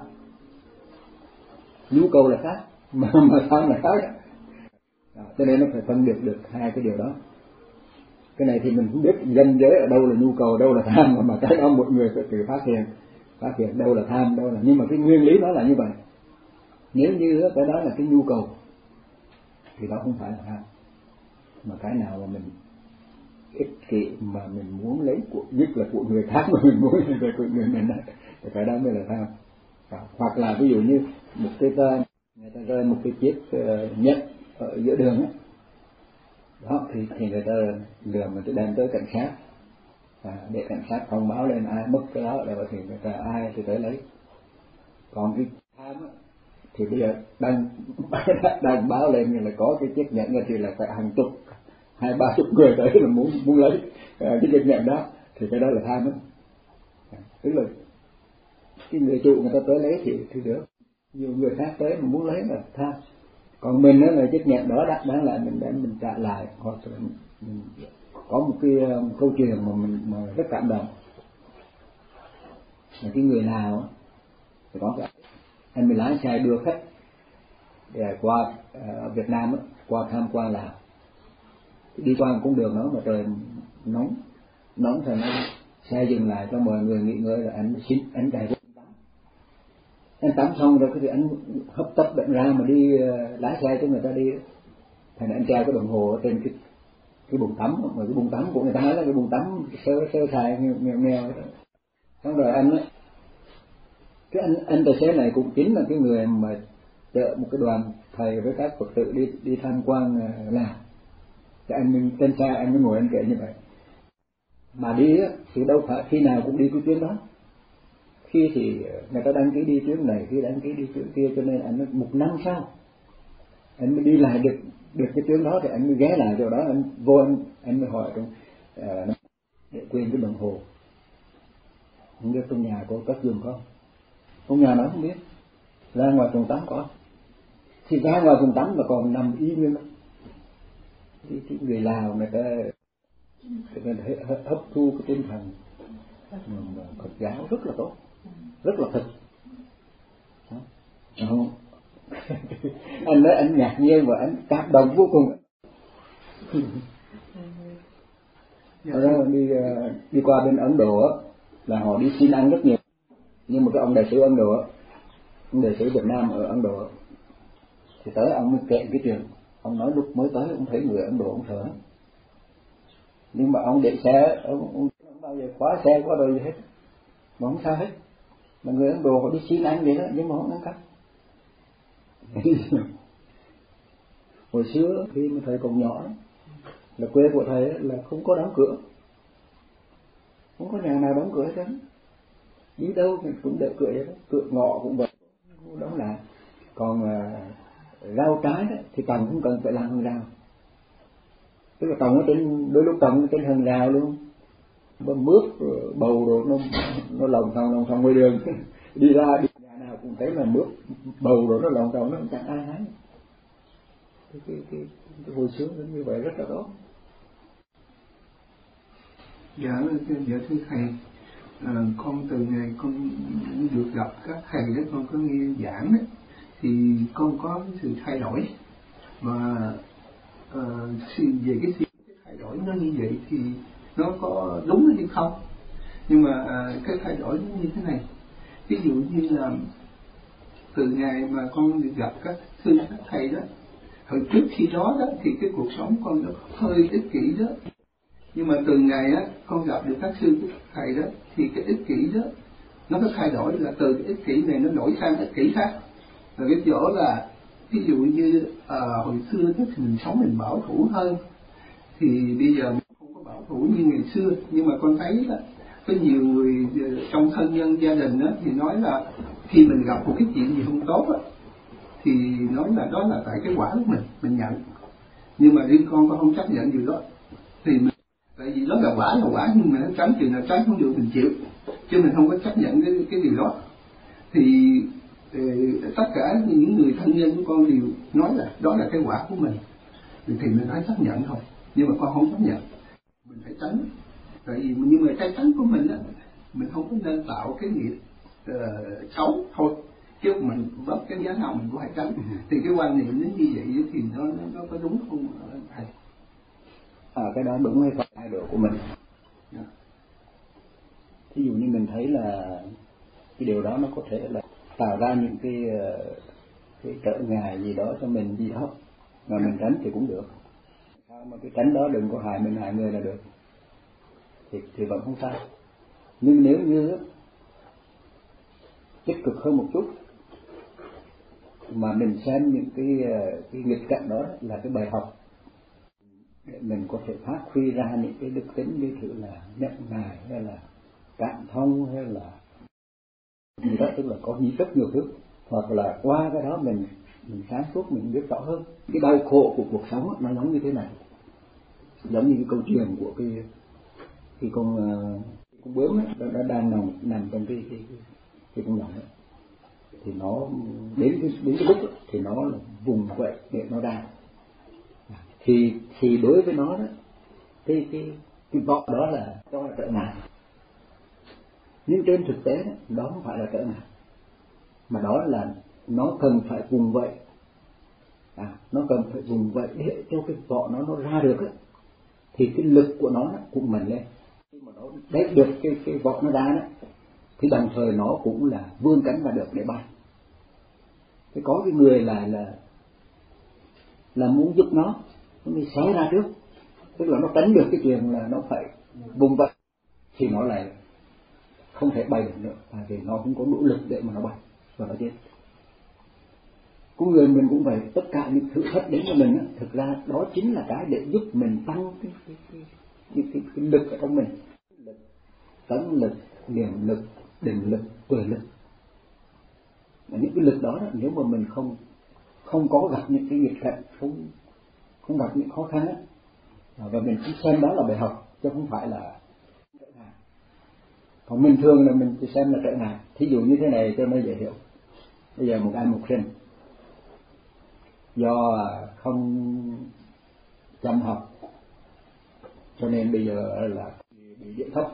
Nhu cầu là khác, mà mà tham là khác. Đó, cho nên nó phải phân biệt được hai cái điều đó. Cái này thì mình không biết danh giới ở đâu là nhu cầu, đâu là tham, mà, mà cái đó một người phải tự phát hiện, phát hiện đâu là tham, đâu là, nhưng mà cái nguyên lý nó là như vậy. Nếu như cái đó là cái nhu cầu thì đó không phải là tham, mà cái nào mà mình ích kỷ mà mình muốn lấy của, nhất là của người khác mà mình muốn về của người mình đó, thì cái đó mới là tham. Hoặc là ví dụ như một cái người ta rơi một cái chiếc uh, nhẫn ở giữa đường đó, đó thì, thì người ta lừa mình đem tới cảnh sát, à, để cảnh sát thông báo lên ai mất cái đó rồi thì người ta ai thì tới lấy. Còn cái tham á thì bây giờ đang đang báo lên là có cái chiếc nhẫn thì là phải hàng chục, hai ba chục người tới là muốn muốn lấy cái chiếc nhẫn đó, thì cái đó là tham á. Tức là cái người chủ người ta tới lấy thì thì được, nhiều người khác tới mà muốn lấy là tham. Còn mình đó là chiếc nhẫn đó đắt đáng lại mình đem mình trả lại, hoặc là mình có một cái um, câu chuyện mà mình mà rất cảm động. Là cái người nào á, thì có cái anh mới lái xe đưa khách để qua uh, Việt Nam á, qua tham quan Lào. Đi qua một con đường đó mà trời nóng nóng thì nó xe dừng lại cho mọi người nghỉ ngơi, rồi anh xin anh chạy vô tắm. Anh tắm xong rồi thì anh hấp tấp bệnh ra mà đi uh, lái xe cho người ta đi. Thành anh treo cái đồng hồ ở trên cái cái bồn tắm, mà cái bồn tắm của người ta là cái bồn tắm sơ sơ sài nghèo nghèo. Xong rồi anh ấy, cái anh anh tài xế này cũng chính là cái người mà chở một cái đoàn thầy với các Phật tử đi đi tham quan uh, Lào. Thì anh mình trên xe anh mới ngồi anh kể như vậy. Mà đi á, thì đâu phải khi nào cũng đi cái chuyến đó. Khi thì người ta đăng ký đi chuyến này, khi đăng ký đi chuyến kia, cho nên anh một năm sau anh mới đi lại được được cái chuyến đó, thì anh mới ghé lại chỗ đó, anh vô anh anh mới hỏi trong uh, để quên cái đồng hồ, không biết trong nhà có cất giùm không. Trong nhà nó không biết, ra ngoài phòng tắm có, thì ra ngoài phòng tắm mà còn nằm y như nó. Cái, cái người Lào người ta người ta hấp thu cái tinh thần Phật giáo rất là tốt, rất là thực. Không. Anh nói anh ngạc nhiên và anh cảm động vô cùng. Rồi đi đi qua bên Ấn Độ là họ đi xin ăn rất nhiều, nhưng mà cái ông đại sứ Ấn Độ, ông đại sứ Việt Nam ở Ấn Độ, thì tới ông mới kể cái chuyện. Ông nói lúc mới tới ông thấy người Ấn Độ ông sợ, nhưng mà ông để xe, ông, ông không bao giờ khóa xe qua đời gì hết, mà không sao hết. Mà người Ấn Độ họ đi xin ăn vậy đó, nhưng mà không ăn cắp. Hồi xưa khi mà thầy còn nhỏ là quê của thầy là không có đóng cửa, không có nhà nào đóng cửa hết trơn, đi đâu mình cũng để cửa vậy đó, cửa ngõ cũng vậy đóng lại. Còn uh, rau trái đó, thì trồng không cần phải làm hàng rào, tức là trồng ở trên, đôi lúc trồng ở trên hàng rào luôn, bơm mướp bầu rồi nó nó lồng thòng lồng thòng ngoài đường đi ra đi nhà nào cũng thấy là mướp bầu rồi nó lồng thòng, nó chẳng ai hái. Cái, cái, cái, cái hồi xưa như vậy rất là tốt. Dạ, dạ thưa thầy, à, con từ ngày con được gặp các thầy đó, con có nghe giảng đó, thì con có sự thay đổi. Và à, về cái sự thay đổi nó như vậy thì nó có đúng hay không? Nhưng mà à, cái thay đổi nó như thế này. Ví dụ như là từ ngày mà con được gặp các sư các thầy đó, hồi trước khi đó đó thì cái cuộc sống con nó hơi ích kỷ đó. Nhưng mà từ ngày á con gặp được các sư các thầy đó thì cái ích kỷ đó nó có thay đổi, là từ cái ích kỷ này nó đổi sang ích kỷ khác. Rồi cái chỗ là ví dụ như à, hồi xưa đó thì mình sống mình bảo thủ hơn, thì bây giờ mình không có bảo thủ như ngày xưa. Nhưng mà con thấy là có nhiều người trong thân nhân gia đình đó thì nói là khi mình gặp một cái chuyện gì không tốt đó, thì nói là đó là tại cái quả của mình, mình nhận. Nhưng mà riêng con con không chấp nhận điều đó, thì mình, tại vì đó là quả là quả, nhưng mà nó tránh chuyện nào tránh không được mình chịu, chứ mình không có chấp nhận cái cái điều đó. Thì ờ, tất cả những người thân nhân của con đều nói là đó là cái quả của mình, thì mình phải chấp nhận thôi. Nhưng mà con không chấp nhận, mình phải tránh. Tại vì nhưng mà cái tránh của mình á, mình không có nên tạo cái nghiệp uh, xấu thôi, chứ mình bất cái giá nào mình cũng phải tránh. Thì cái quan niệm đến như vậy thì nó nó, nó có đúng không thầy? À, cái đó đúng hay không thái độ của mình. Yeah. Ví dụ như mình thấy là cái điều đó nó có thể là tạo ra những cái cái trở ngại gì đó cho mình gì đó, mà mình tránh thì cũng được. Sao mà cái tránh đó đừng có hại mình hại người là được, thì thì vẫn không sao. Nhưng nếu như tích cực hơn một chút, mà mình xem những cái cái nghịch cảnh đó là cái bài học để mình có thể phát huy ra những cái đức tính như thử là nhận ngại hay là cảm thông hay là gì đó, tức là có rất nhiều thứ, hoặc là qua cái đó mình mình sáng suốt, mình biết rõ hơn cái đau khổ của cuộc sống nó giống như thế này. Giống như cái câu chuyện của cái cái con con bướm ấy, nó đang nằm nằm trong cái cái cái, cái con lồng ấy, thì nó đến cái đến cái lúc ấy, thì nó là vùng vậy để nó ra. Thì thì đối với nó đó cái cái cái vọng đó là cho là trở ngại, nhưng trên thực tế đó không phải là trở ngại, mà đó là nó cần phải vùng vậy, à, nó cần phải vùng vậy để cho cái vỏ nó nó ra được ấy, thì cái lực của nó cũng mạnh lên. Khi mà nó đẩy được cái cái vỏ nó ra đó, thì đồng thời nó cũng là vươn cánh ra được để bay. Thì có cái người là là là muốn giúp nó, nó mới xé ra trước, tức là nó tránh được cái chuyện là nó phải vùng vậy, thì nó lại không thể bay được nữa, tại vì nó không có đủ lực để mà nó bay và nó chết. Con người mình cũng vậy, tất cả những thử thách đến cho mình, thực ra đó chính là cái để giúp mình tăng cái cái cái, cái, cái, cái lực ở trong mình, lực, tấn lực, niệm lực, định lực, tuệ lực. Và những cái lực đó, đó nếu mà mình không không có gặp những cái nghịch cảnh, không không gặp những khó khăn ấy, và mình chỉ xem đó là bài học chứ không phải là trở ngại. Còn bình thường là mình chỉ xem là trở ngại. Thí dụ như thế này cho nó dễ hiểu. Bây giờ một anh mục sinh do không chăm học cho nên bây giờ là bị điện thấp.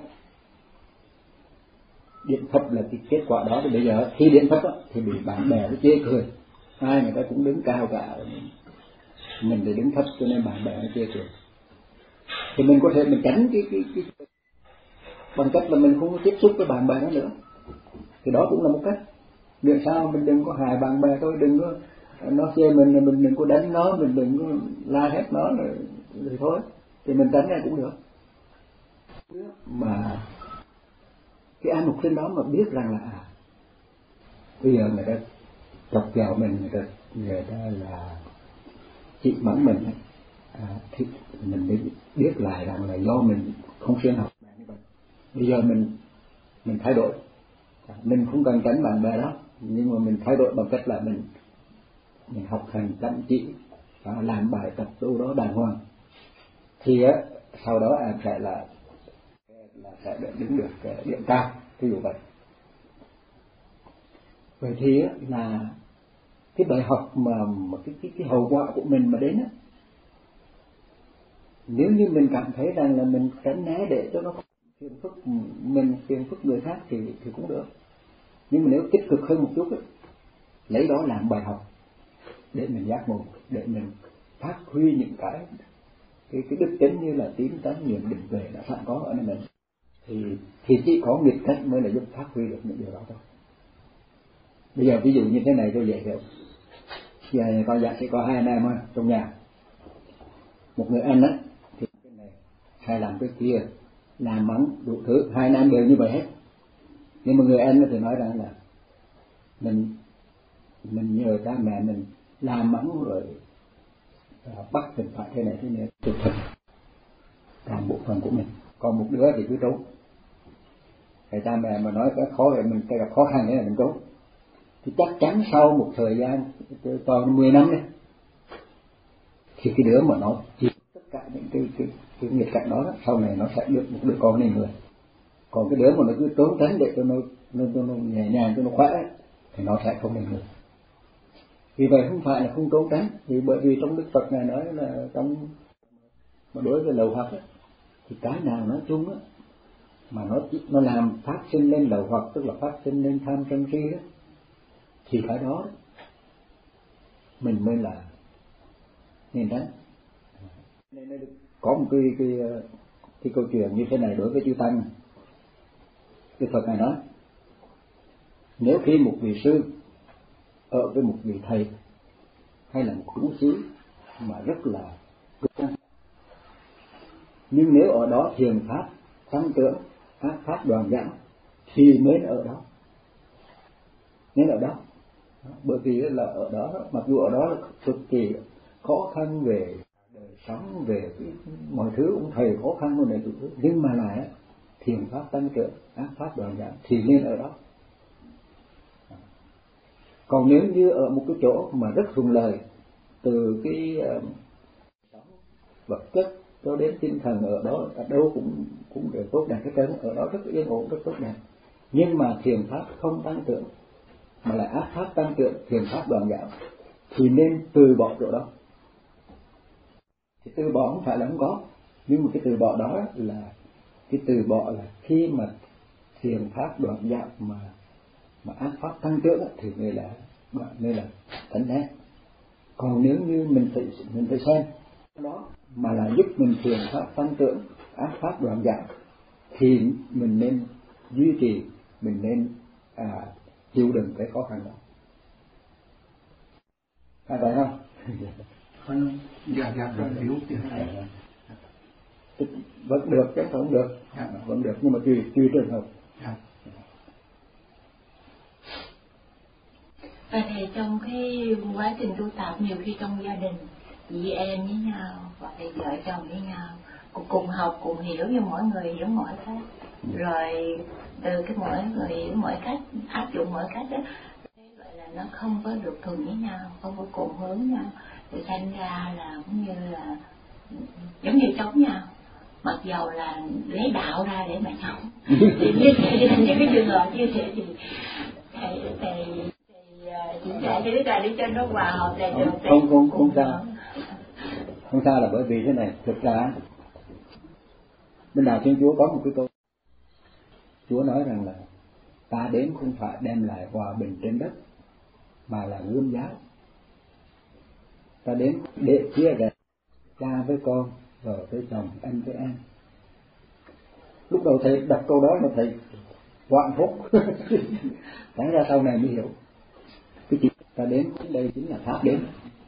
Điện thấp là cái kết quả đó. Thì bây giờ khi điện thấp đó, thì bị bạn bè nó chê cười, ai người ta cũng đứng cao cả, mình thì đứng thấp cho nên bạn bè nó chê cười. Thì mình có thể mình tránh cái cái cái bằng cách là mình không có tiếp xúc với bạn bè nó nữa. Thì đó cũng là một cách. Vì sao mình đừng có hại bạn bè thôi, đừng có nó chê mình, mình đừng có đánh nó, mình đừng có la hét nó rồi, rồi thôi, thì mình tránh ra cũng được. Mà cái anh mục sinh đó mà biết rằng là à, bây giờ người ta chọc ghẹo mình, người ta, người ta là chỉ bắn mình ấy. À, thì mình mới biết lại rằng là do mình không siêng học. Bây giờ mình mình thay đổi, mình không cần tránh bạn bè đó, nhưng mà mình thay đổi bằng cách là mình mình học hành chăm chỉ và làm bài tập đâu đó đàng hoàng, thì á sau đó em sẽ là là sẽ đứng được điểm cao, ví dụ vậy. Vậy thì á là cái bài học mà, mà cái, cái cái hậu quả của mình mà đến á, nếu như mình cảm thấy rằng là mình tránh né để cho nó phiền phức mình, phiền phức người khác thì thì cũng được. Nhưng mà nếu tích cực hơn một chút ấy, lấy đó làm bài học để mình giác ngộ, để mình phát huy những cái cái cái đức tính như là tín tấn, niệm, định, tuệ đã sẵn có ở nơi mình, thì thì chỉ có nghịch cảnh mới là giúp phát huy được những điều đó thôi. Bây giờ ví dụ như thế này cho dễ hiểu. Giờ con dạ sẽ có hai anh em thôi trong nhà. Một người anh á thì cái này hay làm cái kia, làm mắng đủ thứ, hai anh em đều như vậy hết. Nhưng mà người anh thì nói rằng là mình mình nhờ cha mẹ mình làm mắng rồi bắt mình phải thế này thế này, thực thực làm bộ phận của mình. Còn một đứa thì cứ trốn. Thầy cha mẹ mà nói cái khó vậy, mình cái gặp khó khăn thế này mình trốn, thì chắc chắn sau một thời gian toàn mười năm đấy, thì cái đứa mà nó chịu tất cả những cái cái, cái nghịch cảnh đó, sau này nó sẽ được một đứa con này người. Còn cái đứa mà nó cứ trốn tránh để cho nó nó, nó, nó nhẹ nhàng cho nó khỏe thì nó sẽ không nên người. Vì vậy không phải là không trốn tránh, vì bởi vì trong Đức Phật này nói là trong mà đối với lậu hoặc ấy, thì cái nào nói chung á mà nó nó làm phát sinh lên lậu hoặc, tức là phát sinh lên tham sân si đó, thì cái đó mình mới là nên tránh. Nên có một cái cái cái câu chuyện như thế này đối với chư tăng. Đức Phật này nói, nếu khi một vị sư ở với một vị thầy hay là một chú xứ mà rất là cực năng, nhưng nếu ở đó thiền pháp tăng trưởng, ác pháp đoàn giảm, thì nên ở đó, nên ở đó. Bởi vì là ở đó, mặc dù ở đó là cực kỳ khó khăn về đời sống, về cái, mọi thứ cũng thầy khó khăn hơn này, nhưng mà lại thiền pháp tăng trưởng, ác pháp đoàn giảm, thì nên ở đó. Còn nếu như ở một cái chỗ mà rất thuận lợi, từ cái uh, vật chất cho đến tinh thần, ở đó ở đâu cũng cũng đều tốt đẹp hết trơn, ở đó rất yên ổn, rất tốt đẹp, nhưng mà thiền pháp không tăng trưởng mà lại ác pháp tăng trưởng, thiền pháp đoàn giảm, thì nên từ bỏ chỗ đó. Thì từ bỏ không phải là không có, Nhưng mà cái từ bỏ đó là cái từ bỏ là khi mà thiền pháp đoạn giảm mà mà ác pháp tăng trưởng thì mới là mới là thánh thế. Còn nếu như mình phải mình phải xem đó mà là giúp mình thiền pháp tăng trưởng, ác pháp đoạn giảm, thì mình nên duy trì, mình nên à, chịu đựng cái khó khăn đó. Phải vậy không? Không, dạ dạ rồi hiểu thì hay. Vẫn được chứ không được, dạ. Vẫn được nhưng mà tùy tùy trường hợp. Dạ. Và thầy, trong cái quá trình tu tập nhiều khi trong gia đình chị em với nhau hoặc là vợ chồng với nhau cùng, cùng học cùng hiểu, nhưng mỗi người hiểu mỗi cách, rồi từ cái mỗi người hiểu mỗi cách áp dụng mỗi cách đó, thế gọi là nó không có được thuận với nhau, không có cùng hướng nhau, thì thành ra là cũng như là giống như chống nhau, mặc dầu là lấy đạo ra để mà chống. Thì như những cái trường hợp như thế thì thầy thầy chỉ dạy cho đứa ta để cho nó hòa hợp lại được. Không không không sao, không sao là bởi vì thế này, thực ra bên đạo Thiên Chúa có một cái câu, Chúa nói rằng là ta đến không phải đem lại hòa bình trên đất mà là gươm giáo. Ta đến để chia rẽ cha với con, vợ với chồng, anh với em. Lúc đầu thầy đọc câu đó mà thầy hoảng hốt, đáng ra sau này mới hiểu. Cái chuyện ta đến đây chính là pháp đến.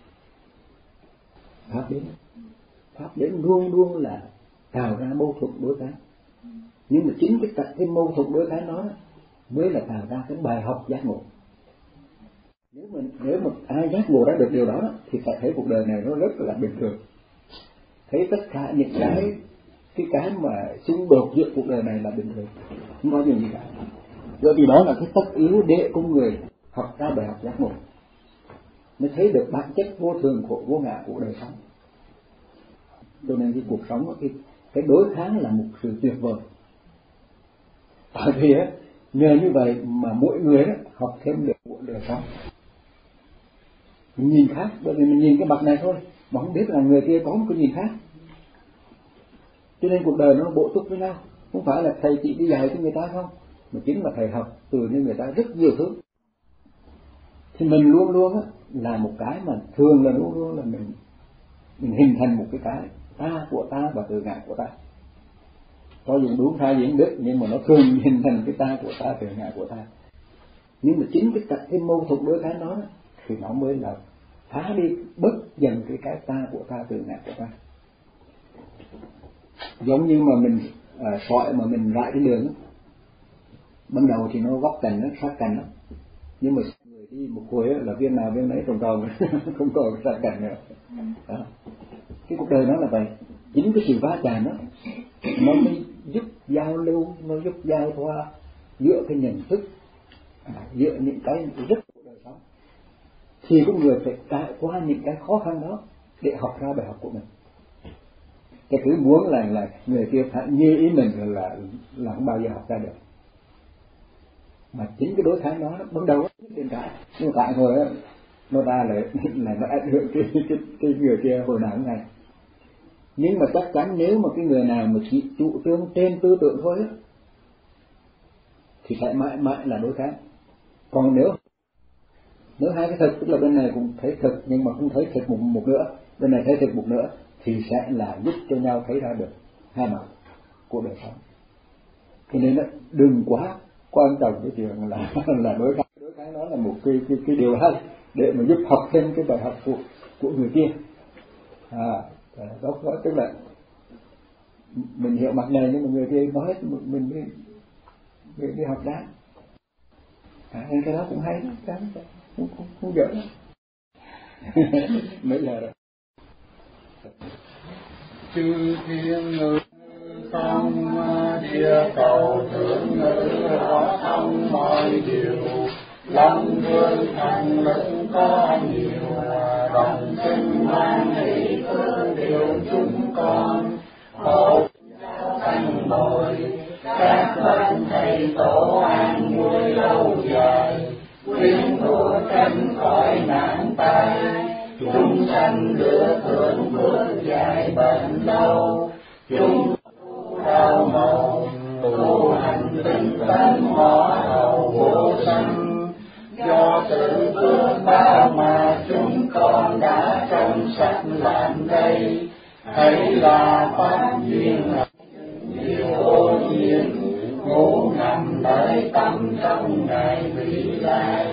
Pháp đến, pháp đến luôn luôn là tạo ra mâu thuẫn đối kháng. Nhưng mà chính cái cái mâu thuẫn đối kháng đó mới là tạo ra cái bài học giác ngộ. Nếu mình nếu mà ai giác ngộ ra được điều đó thì phải thấy cuộc đời này nó rất là bình thường. Thấy tất cả những cái cái cái mà xung đột giữa cuộc đời này là bình thường, không có gì cả. Bởi vì đó là cái tất yếu để con người học ra bài học giác ngộ, mới thấy được bản chất vô thường của vô ngã của đời sống. Cho nên cái cuộc sống, cái cái đối kháng là một sự tuyệt vời. Tại vì á, nhờ như vậy mà mỗi người đó học thêm được của đời sống. Mình nhìn khác, bởi vì mình nhìn cái mặt này thôi mà không biết là người kia có một cái nhìn khác. Cho nên cuộc đời nó bổ túc với nhau. Không phải là thầy chỉ đi dạy cho người ta không, mà chính là thầy học từ những người ta rất nhiều thứ. Thì mình luôn luôn á là một cái mà thường là luôn luôn là mình mình hình thành một cái cái ta của ta và tự ngã của ta. Có dùng đúng sai gì không biết, nhưng mà nó thường hình thành cái ta của ta, tự ngã của ta. Nhưng mà chính cái cái mâu thuẫn đối kháng đó thì nó mới là phá đi bớt dần cái cái ta của ta, tự ngã của ta. Giống như mà mình à, sỏi mà mình rải cái đường, ban đầu thì nó góc cành, nó sát cành đó, nhưng mà người đi một hồi là viên nào viên đấy trồng trồng không còn sát cành nữa. Đó. Cái cuộc đời nó là vậy. Chính cái sự va chạm đó nó mới giúp giao lưu, nó giúp giao thoa giữa cái nhận thức, à, giữa những cái rất của đời sống. Thì con người phải trải qua những cái khó khăn đó để học ra bài học của mình. Cái cứ muốn là là người kia phải như ý mình là là, là không bao giờ học ra được. Mà chính cái đối kháng đó ban đầu đến cả, nhưng mà tại hồi đó nó ra là là nó ảnh hưởng cái cái cái người kia hồi nào ngày. Nhưng mà chắc chắn nếu mà cái người nào mà chỉ chủ trương trên tư tưởng thôi á, thì phải mãi mãi là đối kháng. Còn nếu nếu hai cái thực, tức là bên này cũng thấy thực nhưng mà không thấy thực một, một nữa, bên này thấy thực một nữa, thì sẽ là giúp cho nhau thấy ra được hai mặt của đời sống. Cho nên đó, đừng quá quan trọng cái chuyện là là đối kháng. Đối kháng đó là một cái cái, cái điều hay để mà giúp học thêm cái bài học của của người kia. À, đó, đó tức là mình hiểu mặt này nhưng mà người kia nói hết mình mới mình đi học ra. À, nên cái đó cũng hay, cái cũng không không dở. Mấy giờ rồi. Chư thiên ngự không địa cầu thượng ngự rõ thông mọi điều, lòng vương thần lực có nhiều, đồng sinh hoan hỷ phương điều chúng con, hộ giáo thành bồi các bậc thầy tổ an vui lâu dài, quyến thuộc tránh khỏi nạn tai, chúng sanh được hưởng phước dài bền lâu, chúng đạo mộng tu hành tinh tấn hóa hậu vô sanh. Do tự phước báo mà chúng con đã trong sạch làm đây, hay là pháp duyên nhiều ô nhiễm ngủ nằm bởi tâm trong ngày vị lai.